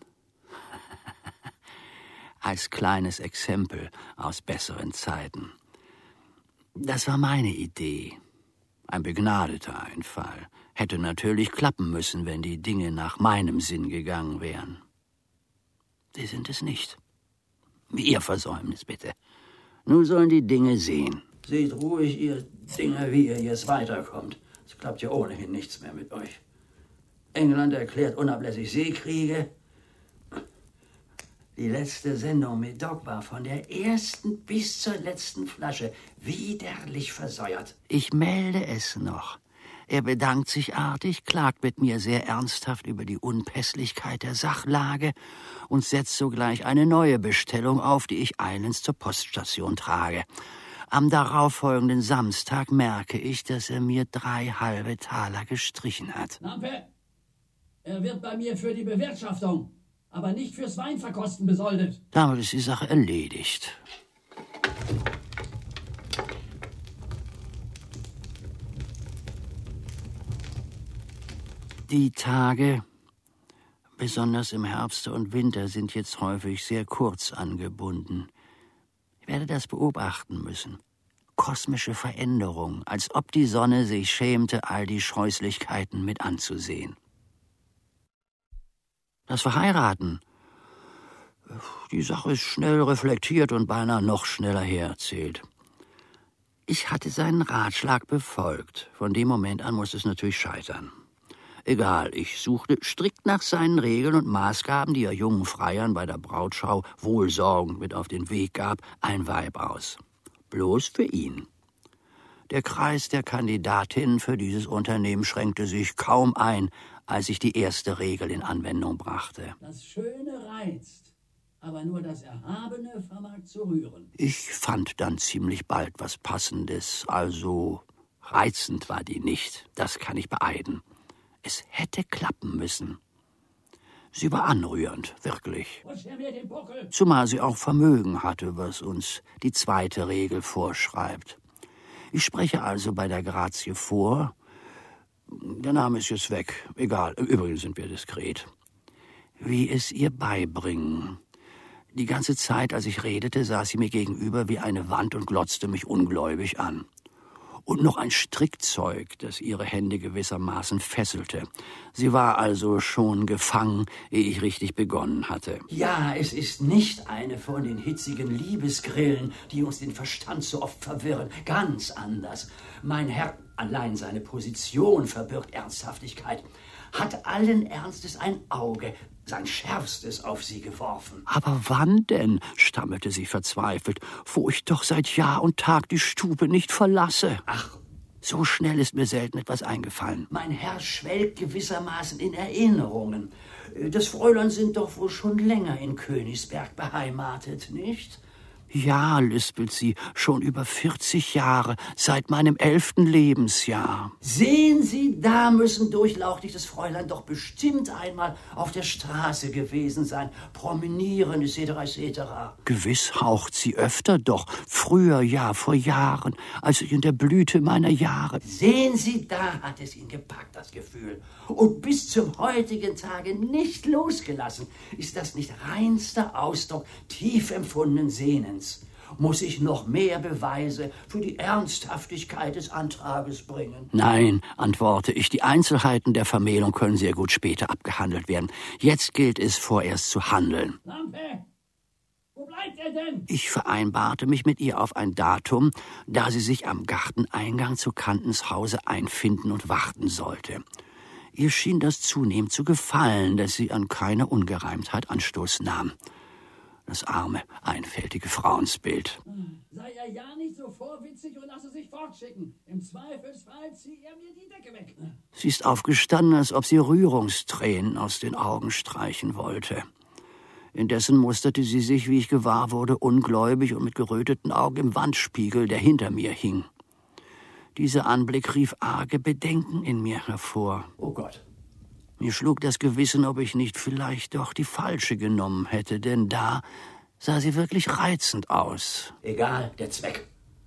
Als kleines Exempel aus besseren Zeiten. Das war meine Idee. Ein begnadeter Einfall. Hätte natürlich klappen müssen, wenn die Dinge nach meinem Sinn gegangen wären. Sie sind es nicht. Ihr Versäumnis, bitte. Nun sollen die Dinge sehen. Seht ruhig, ihr Dinger, wie ihr jetzt weiterkommt. Es klappt ja ohnehin nichts mehr mit euch. England erklärt unablässig Seekriege. Die letzte Sendung mit Doc war von der ersten bis zur letzten Flasche widerlich versäuert. Ich melde es noch. Er bedankt sich artig, klagt mit mir sehr ernsthaft über die Unpässlichkeit der Sachlage und setzt sogleich eine neue Bestellung auf, die ich eilends zur Poststation trage. Am darauffolgenden Samstag merke ich, dass er mir 3 halbe Taler gestrichen hat. Lampe, er wird bei mir für die Bewirtschaftung, aber nicht fürs Weinverkosten besoldet. Damit ist die Sache erledigt. Die Tage, besonders im Herbst und Winter, sind jetzt häufig sehr kurz angebunden. Ich werde das beobachten müssen. Kosmische Veränderung, als ob die Sonne sich schämte, all die Scheußlichkeiten mit anzusehen. Das Verheiraten, die Sache ist schnell reflektiert und beinahe noch schneller hererzählt. Ich hatte seinen Ratschlag befolgt. Von dem Moment an musste es natürlich scheitern. Egal, ich suchte strikt nach seinen Regeln und Maßgaben, die er jungen Freiern bei der Brautschau wohlsorgend mit auf den Weg gab, ein Weib aus. Bloß für ihn. Der Kreis der Kandidatinnen für dieses Unternehmen schränkte sich kaum ein, als ich die erste Regel in Anwendung brachte. Das Schöne reizt, aber nur das Erhabene vermag zu rühren. Ich fand dann ziemlich bald was Passendes, also Reizend war die nicht, das kann ich beeiden. Es hätte klappen müssen. Sie war anrührend, wirklich. Zumal sie auch Vermögen hatte, was uns die zweite Regel vorschreibt. Ich spreche also bei der Grazie vor. Der Name ist jetzt weg. Egal, übrigens sind wir diskret. Wie es ihr beibringen. Die ganze Zeit, als ich redete, saß sie mir gegenüber wie eine Wand und glotzte mich ungläubig an. Und noch ein Strickzeug, das ihre Hände gewissermaßen fesselte. Sie war also schon gefangen, ehe ich richtig begonnen hatte. Ja, es ist nicht eine von den hitzigen Liebesgrillen, die uns den Verstand so oft verwirren. Ganz anders. Mein Herr, allein seine Position verbirgt Ernsthaftigkeit, hat allen Ernstes ein Auge, sein schärfstes, auf sie geworfen. Aber wann denn, stammelte sie verzweifelt, wo ich doch seit Jahr und Tag die Stube nicht verlasse? Ach, so schnell ist mir selten etwas eingefallen. Mein Herr schwelgt gewissermaßen in Erinnerungen. Das Fräulein sind doch wohl schon länger in Königsberg beheimatet, nicht? Ja, lispelt sie, schon über 40 Jahre, seit meinem 11. Lebensjahr. Sehen Sie, da müssen durchlauchtiges Fräulein doch bestimmt einmal auf der Straße gewesen sein, promenieren, etc. Gewiss haucht sie öfter doch, früher, ja, vor Jahren, als ich in der Blüte meiner Jahre. Sehen Sie, da hat es ihn gepackt, das Gefühl. Und bis zum heutigen Tage nicht losgelassen. Ist das nicht reinster Ausdruck tief empfundenen Sehnens? Muss ich noch mehr Beweise für die Ernsthaftigkeit des Antrages bringen? Nein, antworte ich, die Einzelheiten der Vermählung können sehr gut später abgehandelt werden. Jetzt gilt es vorerst zu handeln. Lampe, wo bleibt er denn? Ich vereinbarte mich mit ihr auf ein Datum, da sie sich am Garteneingang zu Kantens Hause einfinden und warten sollte. Ihr schien das zunehmend zu gefallen, dass sie an keine Ungereimtheit Anstoß nahm. Das arme, einfältige Frauensbild. Sei er ja nicht so vorwitzig und lasse sich fortschicken. Im Zweifelsfall zieh er mir die Decke weg. Sie ist aufgestanden, als ob sie Rührungstränen aus den Augen streichen wollte. Indessen musterte sie sich, wie ich gewahr wurde, ungläubig und mit geröteten Augen im Wandspiegel, der hinter mir hing. Dieser Anblick rief arge Bedenken in mir hervor. Oh Gott. Mir schlug das Gewissen, ob ich nicht vielleicht doch die falsche genommen hätte, denn da sah sie wirklich reizend aus. Egal, der Zweck.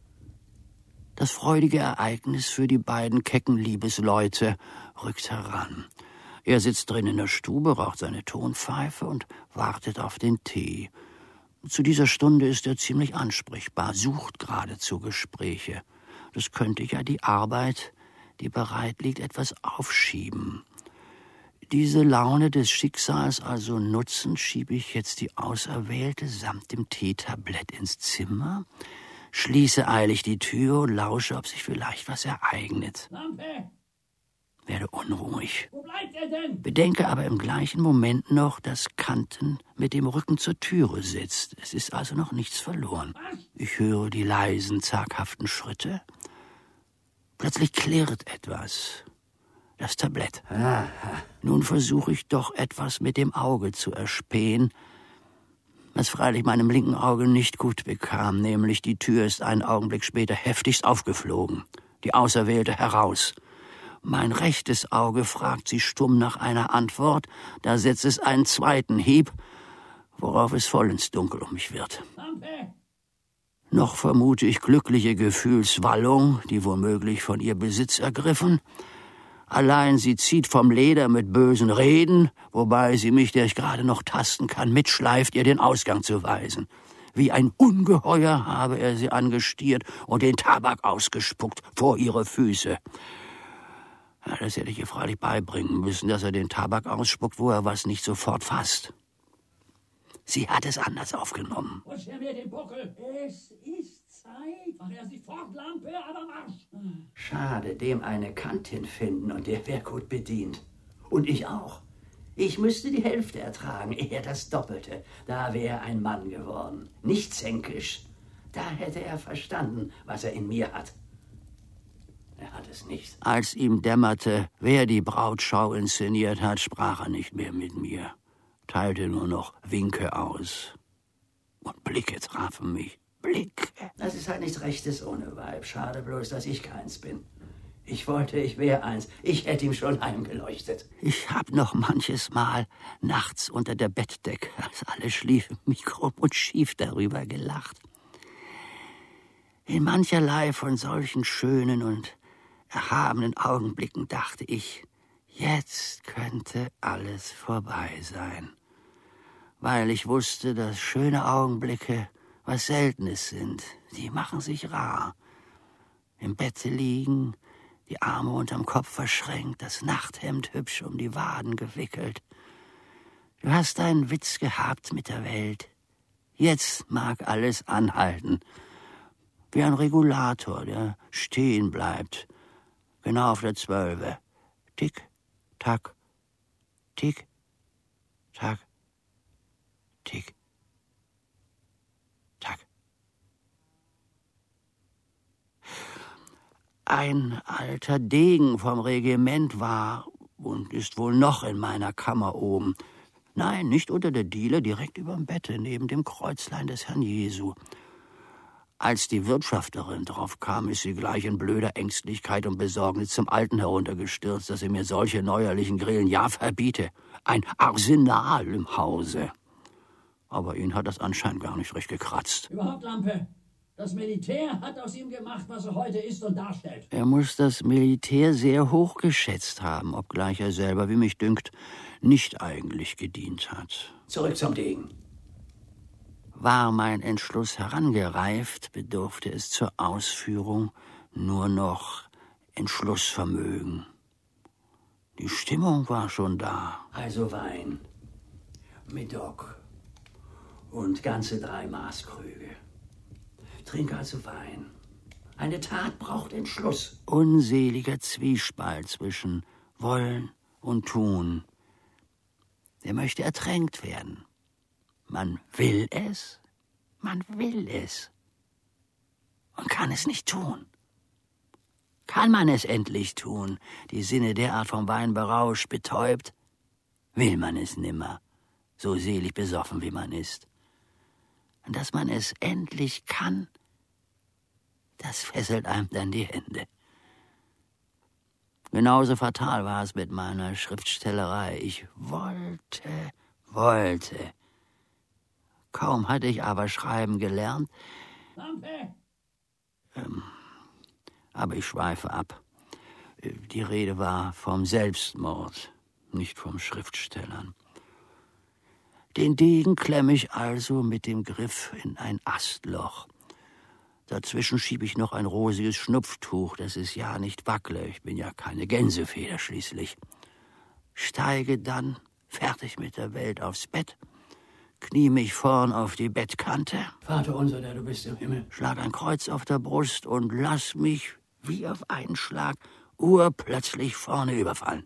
Das freudige Ereignis für die beiden kecken Liebesleute rückt heran. Er sitzt drin in der Stube, raucht seine Tonpfeife und wartet auf den Tee. Zu dieser Stunde ist er ziemlich ansprechbar, sucht geradezu Gespräche. Das könnte ja die Arbeit, die bereit liegt, etwas aufschieben. Diese Laune des Schicksals also nutzend, schiebe ich jetzt die Auserwählte samt dem Teetablett ins Zimmer, schließe eilig die Tür und lausche, ob sich vielleicht was ereignet. Lampe! Werde unruhig. Wo bleibt er denn? Bedenke aber im gleichen Moment noch, dass Kanten mit dem Rücken zur Türe sitzt. Es ist also noch nichts verloren. Ich höre die leisen, zaghaften Schritte. Plötzlich klirrt etwas. Das Tablett. Aha. Nun versuche ich doch etwas mit dem Auge zu erspähen, was freilich meinem linken Auge nicht gut bekam, nämlich die Tür ist einen Augenblick später heftigst aufgeflogen. Die Auserwählte heraus. Mein rechtes Auge fragt sie stumm nach einer Antwort, da setzt es einen zweiten Hieb, worauf es vollends dunkel um mich wird. Lampe! Noch vermute ich glückliche Gefühlswallung, die womöglich von ihr Besitz ergriffen. Allein sie zieht vom Leder mit bösen Reden, wobei sie mich, der ich gerade noch tasten kann, mitschleift, ihr den Ausgang zu weisen. Wie ein Ungeheuer habe er sie angestiert und den Tabak ausgespuckt vor ihre Füße. Ja, das hätte ich ihr freilich beibringen müssen, dass er den Tabak ausspuckt, wo er was nicht sofort fasst. Sie hat es anders aufgenommen. Push er mir den Buckel. Es ist Zeit. Mach er sich fort, Lampe, aber Marsch. Schade, dem eine Kantin finden und der wäre gut bedient. Und ich auch. Ich müsste die Hälfte ertragen, eher das Doppelte. Da wäre ein Mann geworden. Nicht zänkisch. Da hätte er verstanden, was er in mir hat. Er hat es nicht. Als ihm dämmerte, wer die Brautschau inszeniert hat, sprach er nicht mehr mit mir, teilte nur noch Winke aus. Und Blicke trafen mich. Blicke. Das ist halt nichts Rechtes ohne Weib. Schade bloß, dass ich keins bin. Ich wollte, ich wäre eins. Ich hätte ihm schon heimgeleuchtet. Ich hab noch manches Mal nachts unter der Bettdecke, als alle schliefen, mich krumm und schief darüber gelacht. In mancherlei von solchen schönen und erhabenen Augenblicken dachte ich, jetzt könnte alles vorbei sein. Weil ich wusste, dass schöne Augenblicke was Seltenes sind. Die machen sich rar. Im Bette liegen, die Arme unterm Kopf verschränkt, das Nachthemd hübsch um die Waden gewickelt. Du hast deinen Witz gehabt mit der Welt. Jetzt mag alles anhalten. Wie ein Regulator, der stehen bleibt. Genau auf der 12. Tick, tack, tick, tack, tick, tack. Ein alter Degen vom Regiment war und ist wohl noch in meiner Kammer oben. Nein, nicht unter der Diele, direkt überm Bette, neben dem Kreuzlein des Herrn Jesu. Als die Wirtschafterin drauf kam, ist sie gleich in blöder Ängstlichkeit und Besorgnis zum Alten heruntergestürzt, dass er mir solche neuerlichen Grillen ja verbiete. Ein Arsenal im Hause. Aber ihn hat das anscheinend gar nicht recht gekratzt. Überhaupt, Lampe, das Militär hat aus ihm gemacht, was er heute ist und darstellt. Er muss das Militär sehr hoch geschätzt haben, obgleich er selber, wie mich dünkt, nicht eigentlich gedient hat. Zurück zum Degen. War mein Entschluss herangereift, bedurfte es zur Ausführung nur noch Entschlussvermögen. Die Stimmung war schon da. Also Wein, Medoc und ganze 3 Maßkrüge. Trink also Wein. Eine Tat braucht Entschluss. Unseliger Zwiespalt zwischen Wollen und Tun. Er möchte ertränkt werden. Man will es und kann es nicht tun. Kann man es endlich tun, die Sinne derart vom Wein berauscht, betäubt, will man es nimmer, so selig besoffen wie man ist. Und dass man es endlich kann, das fesselt einem dann die Hände. Genauso fatal war es mit meiner Schriftstellerei. Ich wollte. Kaum hatte ich aber schreiben gelernt. Lampe! Aber ich schweife ab. Die Rede war vom Selbstmord, nicht vom Schriftstellern. Den Degen klemme ich also mit dem Griff in ein Astloch. Dazwischen schiebe ich noch ein rosiges Schnupftuch, dass es ja nicht wackle. Ich bin ja keine Gänsefeder schließlich. Steige dann, fertig mit der Welt, aufs Bett, knie mich vorn auf die Bettkante. Vater unser, der du bist im Himmel. Schlag ein Kreuz auf der Brust und lass mich, wie auf einen Schlag, urplötzlich vorne überfallen.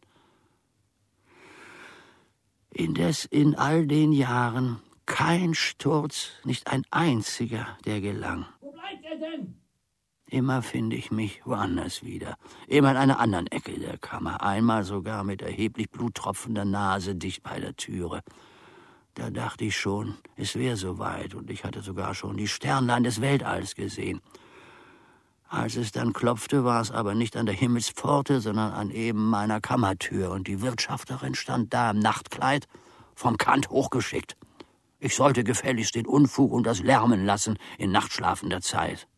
Indes in all den Jahren kein Sturz, nicht ein einziger, der gelang. Wo bleibt er denn? Immer finde ich mich woanders wieder. Immer in einer anderen Ecke der Kammer. Einmal sogar mit erheblich bluttropfender Nase dicht bei der Türe. Da dachte ich schon, es wäre soweit, und ich hatte sogar schon die Sternlein des Weltalls gesehen. Als es dann klopfte, war es aber nicht an der Himmelspforte, sondern an eben meiner Kammertür, und die Wirtschafterin stand da im Nachtkleid, vom Kant hochgeschickt. Ich sollte gefälligst den Unfug und das Lärmen lassen in nachtschlafender Zeit.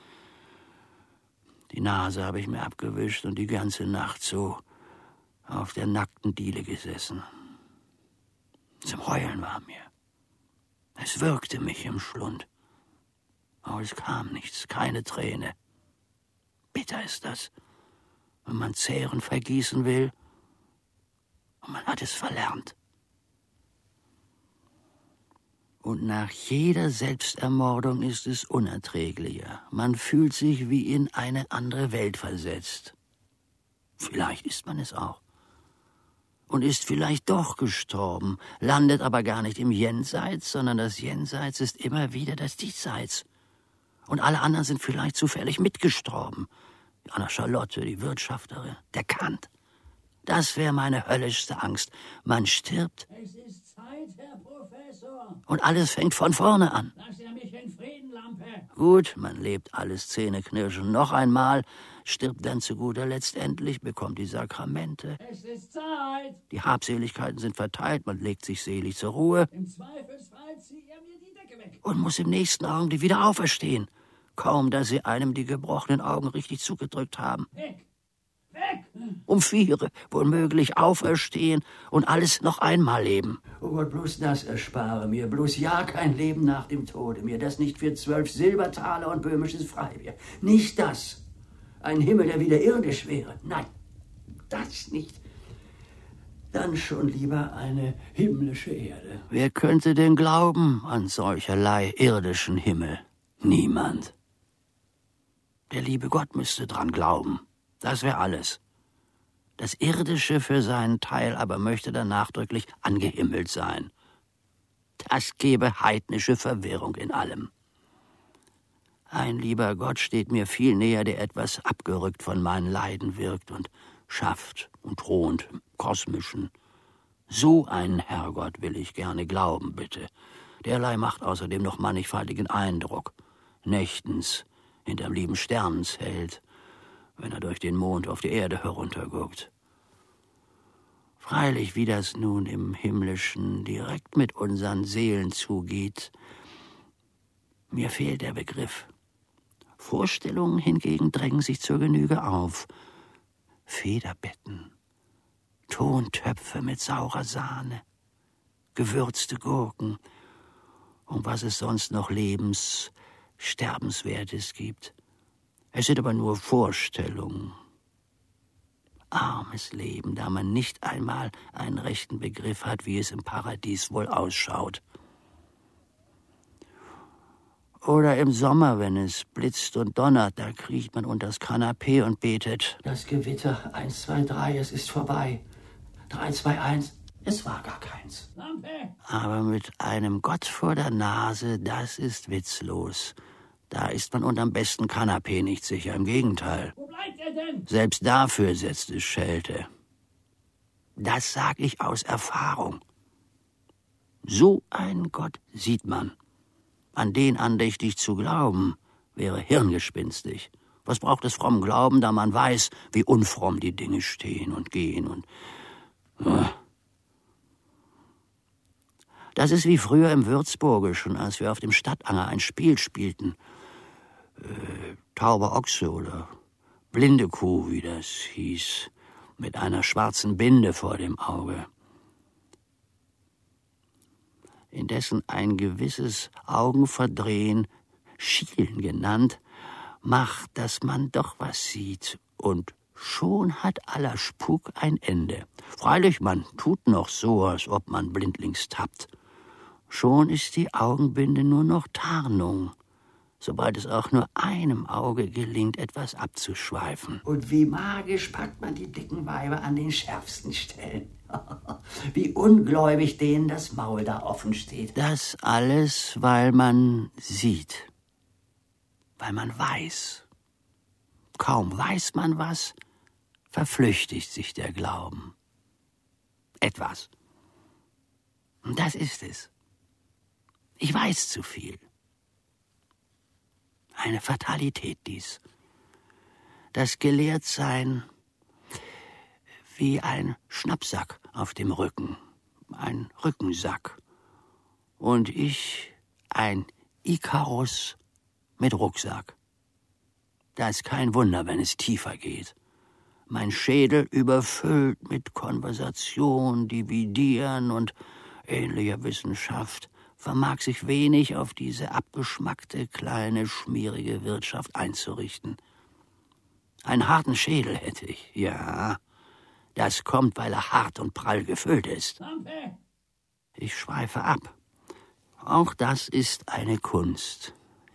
Die Nase habe ich mir abgewischt und die ganze Nacht so auf der nackten Diele gesessen. Zum Heulen war mir. Es würgte mich im Schlund. Aber es kam nichts, keine Träne. Bitter ist das, wenn man Zähren vergießen will und man hat es verlernt. Und nach jeder Selbstermordung ist es unerträglicher. Man fühlt sich wie in eine andere Welt versetzt. Vielleicht ist man es auch. Und ist vielleicht doch gestorben, landet aber gar nicht im Jenseits, sondern das Jenseits ist immer wieder das Diesseits. Und alle anderen sind vielleicht zufällig mitgestorben. Die Anna Charlotte, die Wirtschafterin, der Kant. Das wäre meine höllischste Angst. Man stirbt Es ist Zeit, Herr Professor. und alles fängt von vorne an. Lass er mich in Frieden, Lampe. Gut, man lebt alles zähneknirschend noch einmal, stirbt dann zu guter Letzt endlich, bekommt die Sakramente. Es ist Zeit. Die Habseligkeiten sind verteilt, man legt sich selig zur Ruhe Im Zweifelsfall zieht er mir die Decke weg. und muss im nächsten Augenblick wieder auferstehen. Kaum, dass sie einem die gebrochenen Augen richtig zugedrückt haben. Weg. Weg. Um 4 womöglich auferstehen und alles noch einmal leben. Oh Gott, bloß das erspare mir, bloß ja kein Leben nach dem Tode mir, das nicht für 12 Silbertaler und böhmisches Freibier. Nicht das. Ein Himmel, der wieder irdisch wäre. Nein, das nicht. Dann schon lieber eine himmlische Erde. Wer könnte denn glauben an solcherlei irdischen Himmel? Niemand. Der liebe Gott müsste dran glauben. Das wäre alles. Das Irdische für seinen Teil aber möchte dann nachdrücklich angehimmelt sein. Das gebe heidnische Verwirrung in allem. Ein lieber Gott steht mir viel näher, der etwas abgerückt von meinen Leiden wirkt und schafft und thront im Kosmischen. So einen Herrgott will ich gerne glauben, bitte. Derlei macht außerdem noch mannigfaltigen Eindruck. Nächtens hinterm lieben Sternenzelt, wenn er durch den Mond auf die Erde herunterguckt. Freilich, wie das nun im Himmlischen direkt mit unseren Seelen zugeht, mir fehlt der Begriff. Vorstellungen hingegen drängen sich zur Genüge auf. Federbetten, Tontöpfe mit saurer Sahne, gewürzte Gurken und was es sonst noch Sterbenswertes gibt. Es sind aber nur Vorstellungen. Armes Leben, da man nicht einmal einen rechten Begriff hat, wie es im Paradies wohl ausschaut. Oder im Sommer, wenn es blitzt und donnert, da kriecht man unters Kanapee und betet. Das Gewitter, 1, 2, 3, es ist vorbei. 3, 2, 1, es war gar keins. Lampe. Aber mit einem Gott vor der Nase, das ist witzlos. Da ist man unterm besten Kanapee nicht sicher, im Gegenteil. Wo bleibt er denn? Selbst dafür setzt es Schelte. Das sag ich aus Erfahrung. So einen Gott sieht man. An den andächtig zu glauben, wäre hirngespinstig. Was braucht es frommen Glauben, da man weiß, wie unfromm die Dinge stehen und gehen und... Das ist wie früher im Würzburgischen, als wir auf dem Stadtanger ein Spiel spielten. Tauber Ochse oder blinde Kuh, wie das hieß, mit einer schwarzen Binde vor dem Auge. Indessen ein gewisses Augenverdrehen, Schielen genannt, macht, dass man doch was sieht, und schon hat aller Spuk ein Ende. Freilich, man tut noch so, als ob man blindlings tappt. Schon ist die Augenbinde nur noch Tarnung, sobald es auch nur einem Auge gelingt, etwas abzuschweifen. Und wie magisch packt man die dicken Weiber an den schärfsten Stellen. Wie ungläubig denen das Maul da offen steht. Das alles, weil man sieht, weil man weiß. Kaum weiß man was, verflüchtigt sich der Glauben. Etwas. Und das ist es. Ich weiß zu viel. Eine Fatalität dies. Das Gelehrtsein wie ein Schnappsack auf dem Rücken, ein Rückensack. Und ich ein Ikarus mit Rucksack. Da ist kein Wunder, wenn es tiefer geht. Mein Schädel überfüllt mit Konversation, Dividieren und ähnlicher Wissenschaft vermag sich wenig auf diese abgeschmackte, kleine, schmierige Wirtschaft einzurichten. Einen harten Schädel hätte ich, ja. Das kommt, weil er hart und prall gefüllt ist. Lampe. Ich schweife ab. Auch das ist eine Kunst.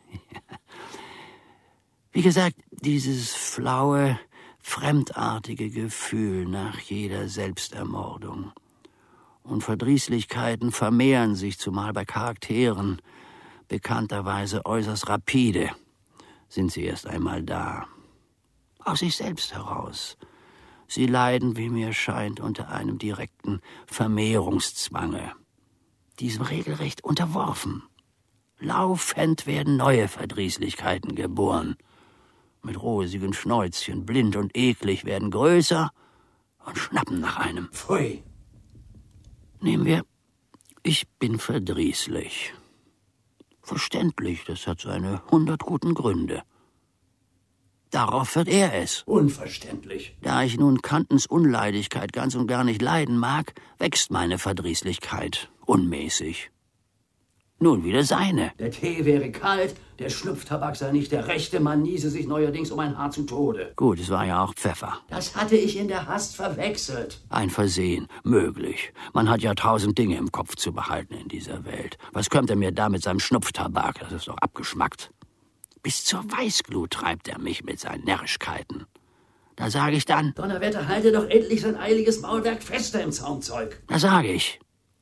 Wie gesagt, dieses flaue, fremdartige Gefühl nach jeder Selbstermordung. Und Verdrießlichkeiten vermehren sich, zumal bei Charakteren, bekannterweise äußerst rapide, sind sie erst einmal da. Aus sich selbst heraus. Sie leiden, wie mir scheint, unter einem direkten Vermehrungszwange. Diesem regelrecht unterworfen. Laufend werden neue Verdrießlichkeiten geboren. Mit rosigen Schnäuzchen, blind und eklig, werden größer und schnappen nach einem. Pfui. Nehmen wir, ich bin verdrießlich. Verständlich, das hat seine 100 guten Gründe. Darauf wird er es. Unverständlich. Da ich nun Kantens Unleidigkeit ganz und gar nicht leiden mag, wächst meine Verdrießlichkeit unmäßig. Nun wieder seine. Der Tee wäre kalt, der Schnupftabak sei nicht der rechte, man niese sich neuerdings um ein Haar zu Tode. Gut, es war ja auch Pfeffer. Das hatte ich in der Hast verwechselt. Ein Versehen, möglich. Man hat ja 1000 Dinge im Kopf zu behalten in dieser Welt. Was kommt er mir da mit seinem Schnupftabak? Das ist doch abgeschmackt. Bis zur Weißglut treibt er mich mit seinen Närrischkeiten. Da sage ich dann... Donnerwetter, halte doch endlich sein eiliges Maulwerk fester im Zaumzeug. Da sage ich.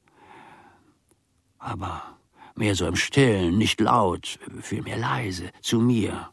Aber mehr so im Stillen, nicht laut, vielmehr leise, zu mir.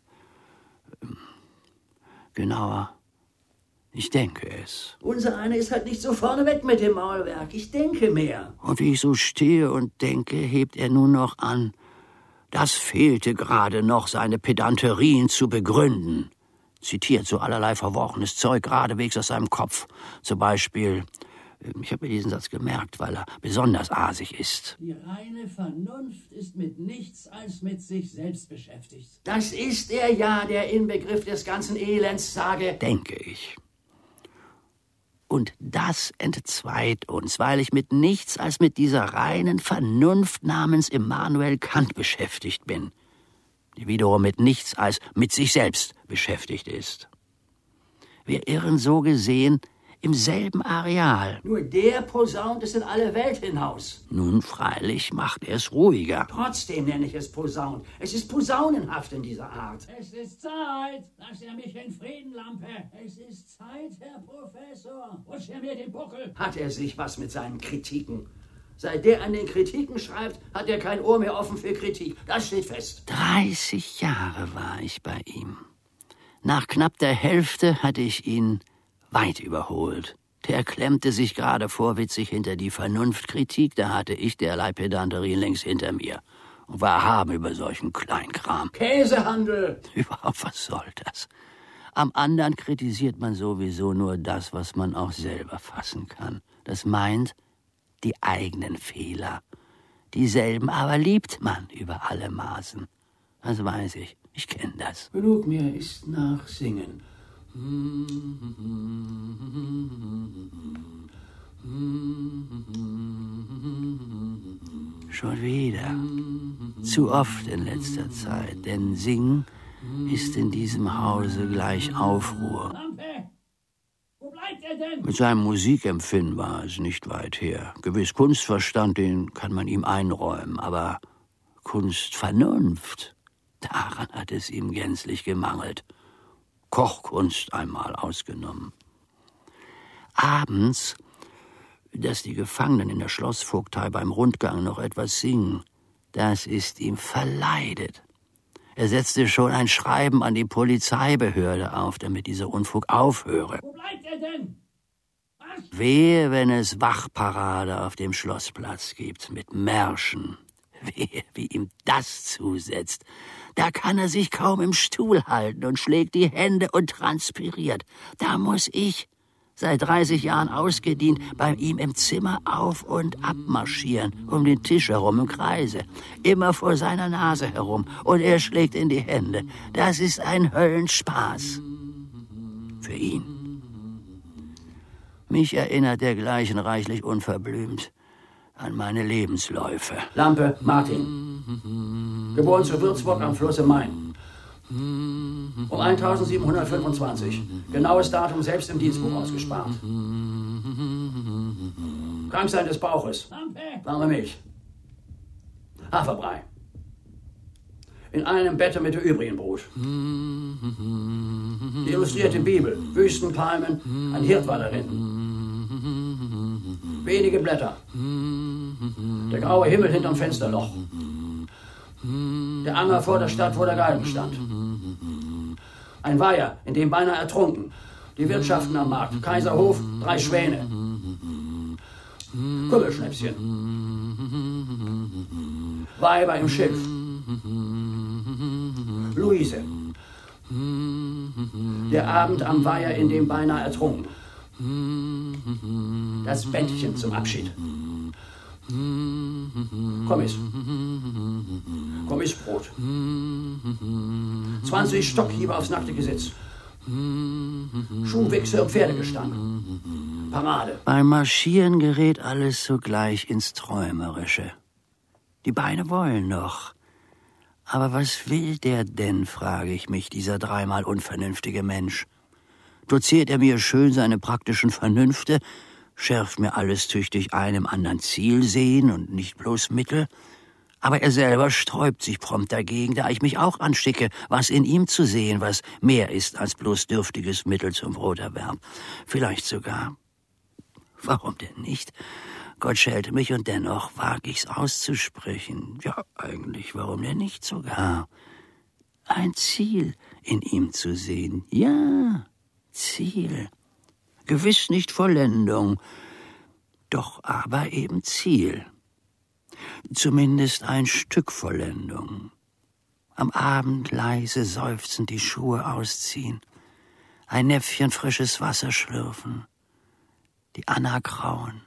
Genauer, ich denke es. Unser einer ist halt nicht so vorneweg mit dem Maulwerk. Ich denke mehr. Und wie ich so stehe und denke, hebt er nun noch an. Das fehlte gerade noch, seine Pedanterien zu begründen. Zitiert so allerlei verworrenes Zeug geradewegs aus seinem Kopf. Zum Beispiel, ich habe mir diesen Satz gemerkt, weil er besonders asig ist. Die reine Vernunft ist mit nichts als mit sich selbst beschäftigt. Das ist er ja, der Inbegriff des ganzen Elends, sage... Denke ich. Und das entzweit uns, weil ich mit nichts als mit dieser reinen Vernunft namens Immanuel Kant beschäftigt bin, die wiederum mit nichts als mit sich selbst beschäftigt ist. Wir irren so gesehen im selben Areal. Nur der posaunt es in alle Welt hinaus. Nun freilich macht er es ruhiger. Trotzdem nenne ich es posaunt. Es ist posaunenhaft in dieser Art. Es ist Zeit. Lass er mich in Frieden, Lampe. Es ist Zeit, Herr Professor. Rutsch er mir den Buckel. Hat er sich was mit seinen Kritiken? Seit der an den Kritiken schreibt, hat er kein Ohr mehr offen für Kritik. Das steht fest. 30 Jahre war ich bei ihm. Nach knapp der Hälfte hatte ich ihn weit überholt. Der klemmte sich gerade vorwitzig hinter die Vernunftkritik, da hatte ich derlei Pedanterien längst hinter mir und war erhaben über solchen Kleinkram. Käsehandel! Überhaupt, was soll das? Am anderen kritisiert man sowieso nur das, was man auch selber fassen kann. Das meint die eigenen Fehler. Dieselben aber liebt man über alle Maßen. Das weiß ich, ich kenne das. Genug mir ist nach Singen. Schon wieder. Zu oft in letzter Zeit, denn Singen ist in diesem Hause gleich Aufruhr. Lampe! Wo bleibt er denn? Mit seinem Musikempfinden war es nicht weit her. Gewiss Kunstverstand, den kann man ihm einräumen, aber Kunstvernunft, daran hat es ihm gänzlich gemangelt. Kochkunst einmal ausgenommen. Abends, dass die Gefangenen in der Schlossvogtei beim Rundgang noch etwas singen, das ist ihm verleidet. Er setzte schon ein Schreiben an die Polizeibehörde auf, damit dieser Unfug aufhöre. Wo bleibt er denn? Was? Wehe, wenn es Wachparade auf dem Schlossplatz gibt, mit Märschen. Wehe, wie ihm das zusetzt. Da kann er sich kaum im Stuhl halten und schlägt die Hände und transpiriert. Da muss ich, seit 30 Jahren ausgedient, bei ihm im Zimmer auf und ab marschieren, um den Tisch herum im Kreise, immer vor seiner Nase herum, und er schlägt in die Hände. Das ist ein Höllenspaß. Für ihn. Mich erinnert dergleichen reichlich unverblümt an meine Lebensläufe. Lampe, Martin. Geboren zu Würzburg am Flusse Main. Um 1725. Genaues Datum selbst im Dienstbuch ausgespart. Kranksein des Bauches. Warme Milch. Haferbrei. In einem Bette mit der übrigen Brut. Die illustrierte Bibel. Wüstenpalmen. Ein Hirt war darin. Wenige Blätter. Der graue Himmel hinterm Fensterloch. Der Anger vor der Stadt, wo der Galgen stand. Ein Weiher, in dem beinahe ertrunken. Die Wirtschaften am Markt. Kaiserhof, 3 Schwäne. Kümmelschnäpschen. Weiber im Schiff. Luise. Der Abend am Weiher, in dem beinahe ertrunken. Das Bettchen zum Abschied. Kommißbrot. 20 Stockhiebe aufs nackte Gesetz. Schuhwichse und Pferdegestank. Parade. Beim Marschieren gerät alles sogleich ins Träumerische. Die Beine wollen noch. Aber was will der denn, frage ich mich, dieser dreimal unvernünftige Mensch. Doziert er mir schön seine praktischen Vernünfte, schärft mir alles tüchtig einem anderen Ziel sehen und nicht bloß Mittel. Aber er selber sträubt sich prompt dagegen, da ich mich auch anschicke, was in ihm zu sehen, was mehr ist als bloß dürftiges Mittel zum Broterwerb. Vielleicht sogar. Warum denn nicht? Gott schelte mich und dennoch wag ich's auszusprechen. Ja, eigentlich, warum denn nicht sogar? Ein Ziel in ihm zu sehen. Ja, Ziel. Gewiss nicht Vollendung, doch aber eben Ziel. Zumindest ein Stück Vollendung. Am Abend leise seufzend die Schuhe ausziehen, ein Näpfchen frisches Wasser schlürfen, die Anna grauen.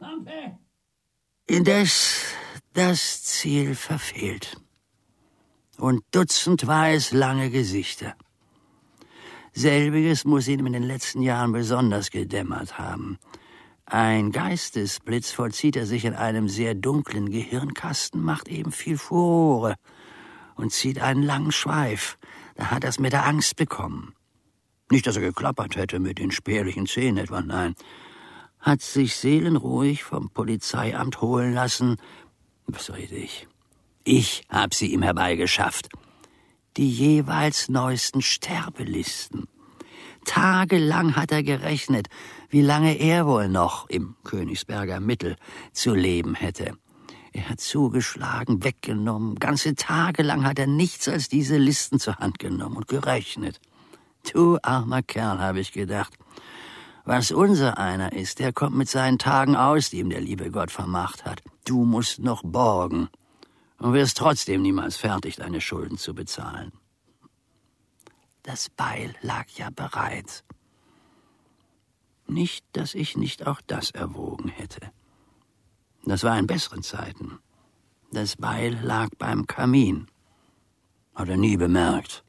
Indes das Ziel verfehlt. Und dutzendweise lange Gesichter. Selbiges muss ihm in den letzten Jahren besonders gedämmert haben. Ein Geistesblitz vollzieht er sich in einem sehr dunklen Gehirnkasten, macht eben viel Furore und zieht einen langen Schweif. Da hat er's mit der Angst bekommen. Nicht, dass er geklappert hätte mit den spärlichen Zähnen etwa, nein. Hat sich seelenruhig vom Polizeiamt holen lassen. Was rede ich? Ich hab sie ihm herbeigeschafft. Die jeweils neuesten Sterbelisten. Tagelang hat er gerechnet, wie lange er wohl noch im Königsberger Mittel zu leben hätte. Er hat zugeschlagen, weggenommen. Ganze Tage lang hat er nichts als diese Listen zur Hand genommen und gerechnet. Du armer Kerl, habe ich gedacht. Was unser einer ist, der kommt mit seinen Tagen aus, die ihm der liebe Gott vermacht hat. Du musst noch borgen und wirst trotzdem niemals fertig, deine Schulden zu bezahlen. Das Beil lag ja bereit. Nicht, dass ich nicht auch das erwogen hätte. Das war in besseren Zeiten. Das Beil lag beim Kamin. Hat er nie bemerkt.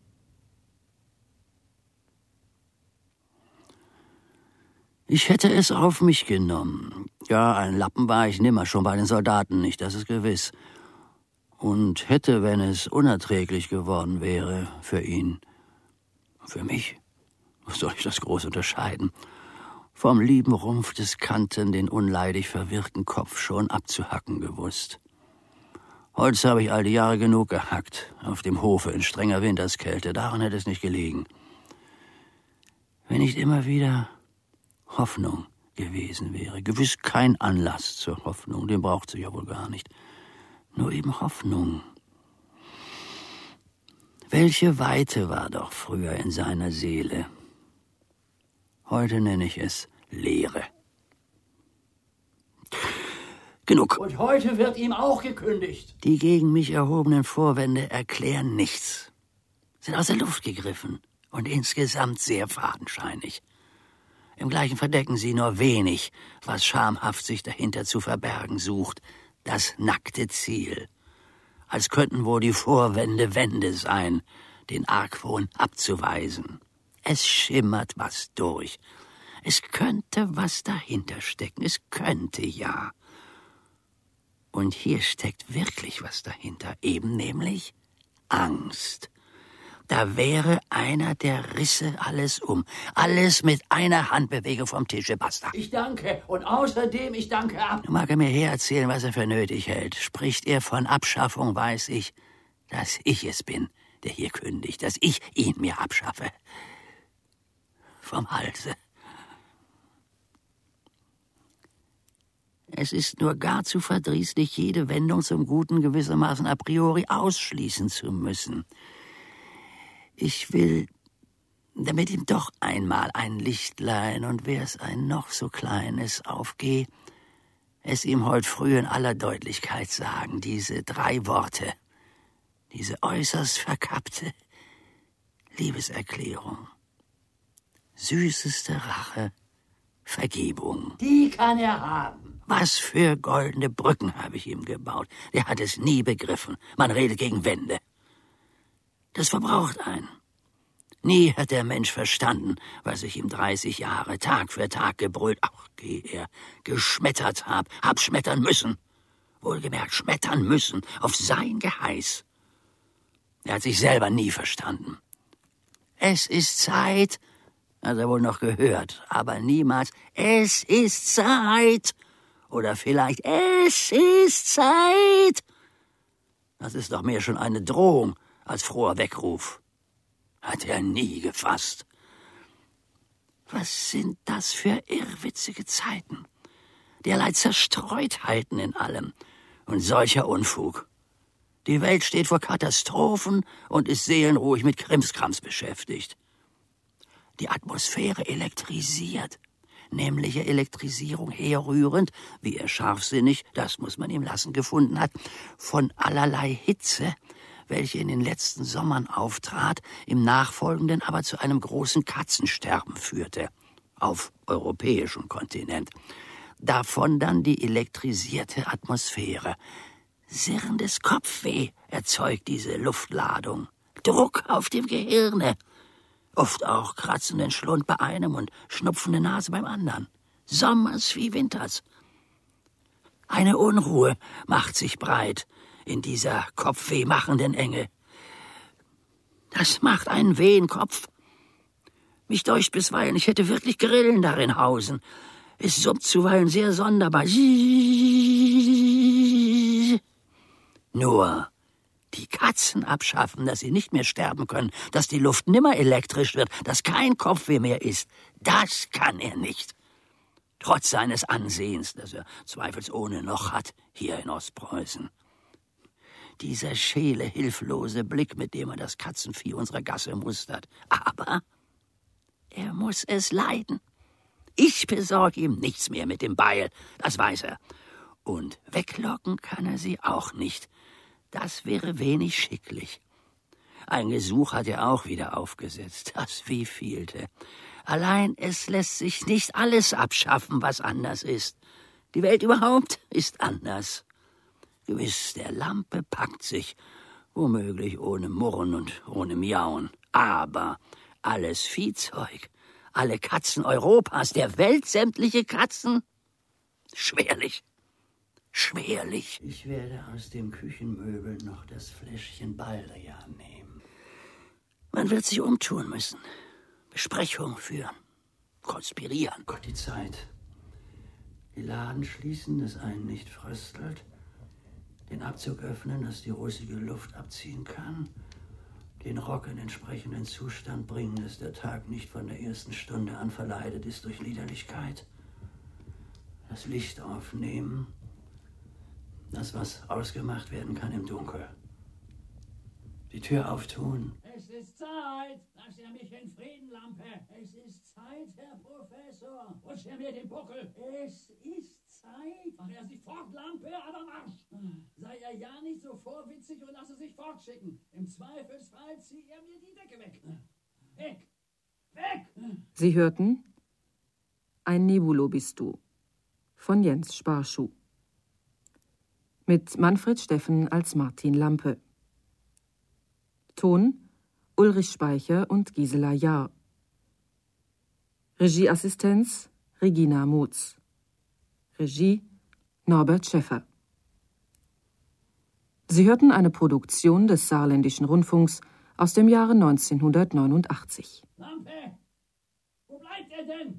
Ich hätte es auf mich genommen. Ja, ein Lappen war ich nimmer, schon bei den Soldaten nicht, das ist gewiss. Und hätte, wenn es unerträglich geworden wäre, für ihn. Für mich? Was soll ich das groß unterscheiden? Vom lieben Rumpf des Kanten den unleidig verwirrten Kopf schon abzuhacken gewusst. Holz habe ich all die Jahre genug gehackt, auf dem Hofe in strenger Winterskälte, daran hätte es nicht gelegen. Wenn nicht immer wieder Hoffnung gewesen wäre. Gewiss kein Anlass zur Hoffnung, den braucht sie ja wohl gar nicht. Nur eben Hoffnung. Welche Weite war doch früher in seiner Seele. Heute nenne ich es Leere. Genug. Und heute wird ihm auch gekündigt. Die gegen mich erhobenen Vorwände erklären nichts. Sind aus der Luft gegriffen und insgesamt sehr fadenscheinig. Im Gleichen verdecken sie nur wenig, was schamhaft sich dahinter zu verbergen sucht. Das nackte Ziel. Als könnten wohl die Vorwände Wände sein, den Argwohn abzuweisen. Es schimmert was durch. Es könnte was dahinter stecken. Es könnte ja. Und hier steckt wirklich was dahinter. Eben nämlich Angst. Da wäre einer, der risse alles um. Alles mit einer Handbewegung vom Tische, basta. Ich danke. Und außerdem, ich danke ab. Nun mag er mir hererzählen, was er für nötig hält. Spricht er von Abschaffung, weiß ich, dass ich es bin, der hier kündigt, dass ich ihn mir abschaffe. Vom Halse. Es ist nur gar zu verdrießlich, jede Wendung zum Guten gewissermaßen a priori ausschließen zu müssen. Ich will, damit ihm doch einmal ein Lichtlein, und wär's ein noch so kleines, aufgeh, es ihm heut früh in aller Deutlichkeit sagen, diese 3 Worte, diese äußerst verkappte Liebeserklärung. Süßeste Rache, Vergebung. Die kann er haben. Was für goldene Brücken habe ich ihm gebaut. Der hat es nie begriffen. Man redet gegen Wände. Das verbraucht einen. Nie hat der Mensch verstanden, was ich ihm 30 Jahre Tag für Tag gebrüllt, geschmettert hab schmettern müssen. Wohlgemerkt, schmettern müssen, auf sein Geheiß. Er hat sich selber nie verstanden. Es ist Zeit, hat er wohl noch gehört, aber niemals, es ist Zeit. Oder vielleicht, es ist Zeit. Das ist doch mehr schon eine Drohung als froher Weckruf. Hat er nie gefasst. Was sind das für irrwitzige Zeiten? Derlei Zerstreutheiten in allem und solcher Unfug. Die Welt steht vor Katastrophen und ist seelenruhig mit Krimskrams beschäftigt. Die Atmosphäre elektrisiert, nämliche Elektrisierung herrührend, wie er scharfsinnig, das muss man ihm lassen, gefunden hat, von allerlei Hitze, welche in den letzten Sommern auftrat, im Nachfolgenden aber zu einem großen Katzensterben führte, auf europäischem Kontinent. Davon dann die elektrisierte Atmosphäre. Sirrendes Kopfweh erzeugt diese Luftladung. Druck auf dem Gehirne. Oft auch kratzenden Schlund bei einem und schnupfende Nase beim anderen. Sommers wie Winters. Eine Unruhe macht sich breit in dieser kopfwehmachenden Enge. Das macht einen weh im Kopf. Mich deucht bisweilen, ich hätte wirklich Grillen darin hausen. Es summt zuweilen sehr sonderbar. Nur die Katzen abschaffen, dass sie nicht mehr sterben können, dass die Luft nimmer elektrisch wird, dass kein Kopfweh mehr ist, das kann er nicht. Trotz seines Ansehens, das er zweifelsohne noch hat, hier in Ostpreußen. Dieser scheele, hilflose Blick, mit dem er das Katzenvieh unserer Gasse mustert. Aber er muss es leiden. Ich besorge ihm nichts mehr mit dem Beil, das weiß er. Und weglocken kann er sie auch nicht. Das wäre wenig schicklich. Ein Gesuch hat er auch wieder aufgesetzt, das wievielte. Allein es lässt sich nicht alles abschaffen, was anders ist. Die Welt überhaupt ist anders. Gewiss, der Lampe packt sich, womöglich ohne Murren und ohne Miauen. Aber alles Viehzeug, alle Katzen Europas, der Welt sämtliche Katzen, schwerlich. Schwerlich. Ich werde aus dem Küchenmöbel noch das Fläschchen Baldrian nehmen. Man wird sich umtun müssen. Besprechungen führen. Konspirieren. Gott, die Zeit. Die Laden schließen, dass einen nicht fröstelt. Den Abzug öffnen, dass die rußige Luft abziehen kann. Den Rock in entsprechenden Zustand bringen, dass der Tag nicht von der ersten Stunde an verleidet ist durch Liederlichkeit. Das Licht aufnehmen. Das, was ausgemacht werden kann im Dunkel. Die Tür auftun. Es ist Zeit. Lass er mich in Frieden, Lampe. Es ist Zeit, Herr Professor. Rutsch er mir den Buckel. Es ist Zeit. Mach er sich fort, Lampe, aber Marsch. Sei er ja nicht so vorwitzig und lasse sich fortschicken. Im Zweifelsfall zieh er mir die Decke weg. Weg. Weg. Sie hörten Ein Nebulo bist du von Jens Sparschuh. Mit Manfred Steffen als Martin Lampe. Ton Ulrich Speicher und Gisela Jahr. Regieassistenz Regina Motz. Regie Norbert Schäffer. Sie hörten eine Produktion des Saarländischen Rundfunks aus dem Jahre 1989. Lampe, wo bleibt er denn?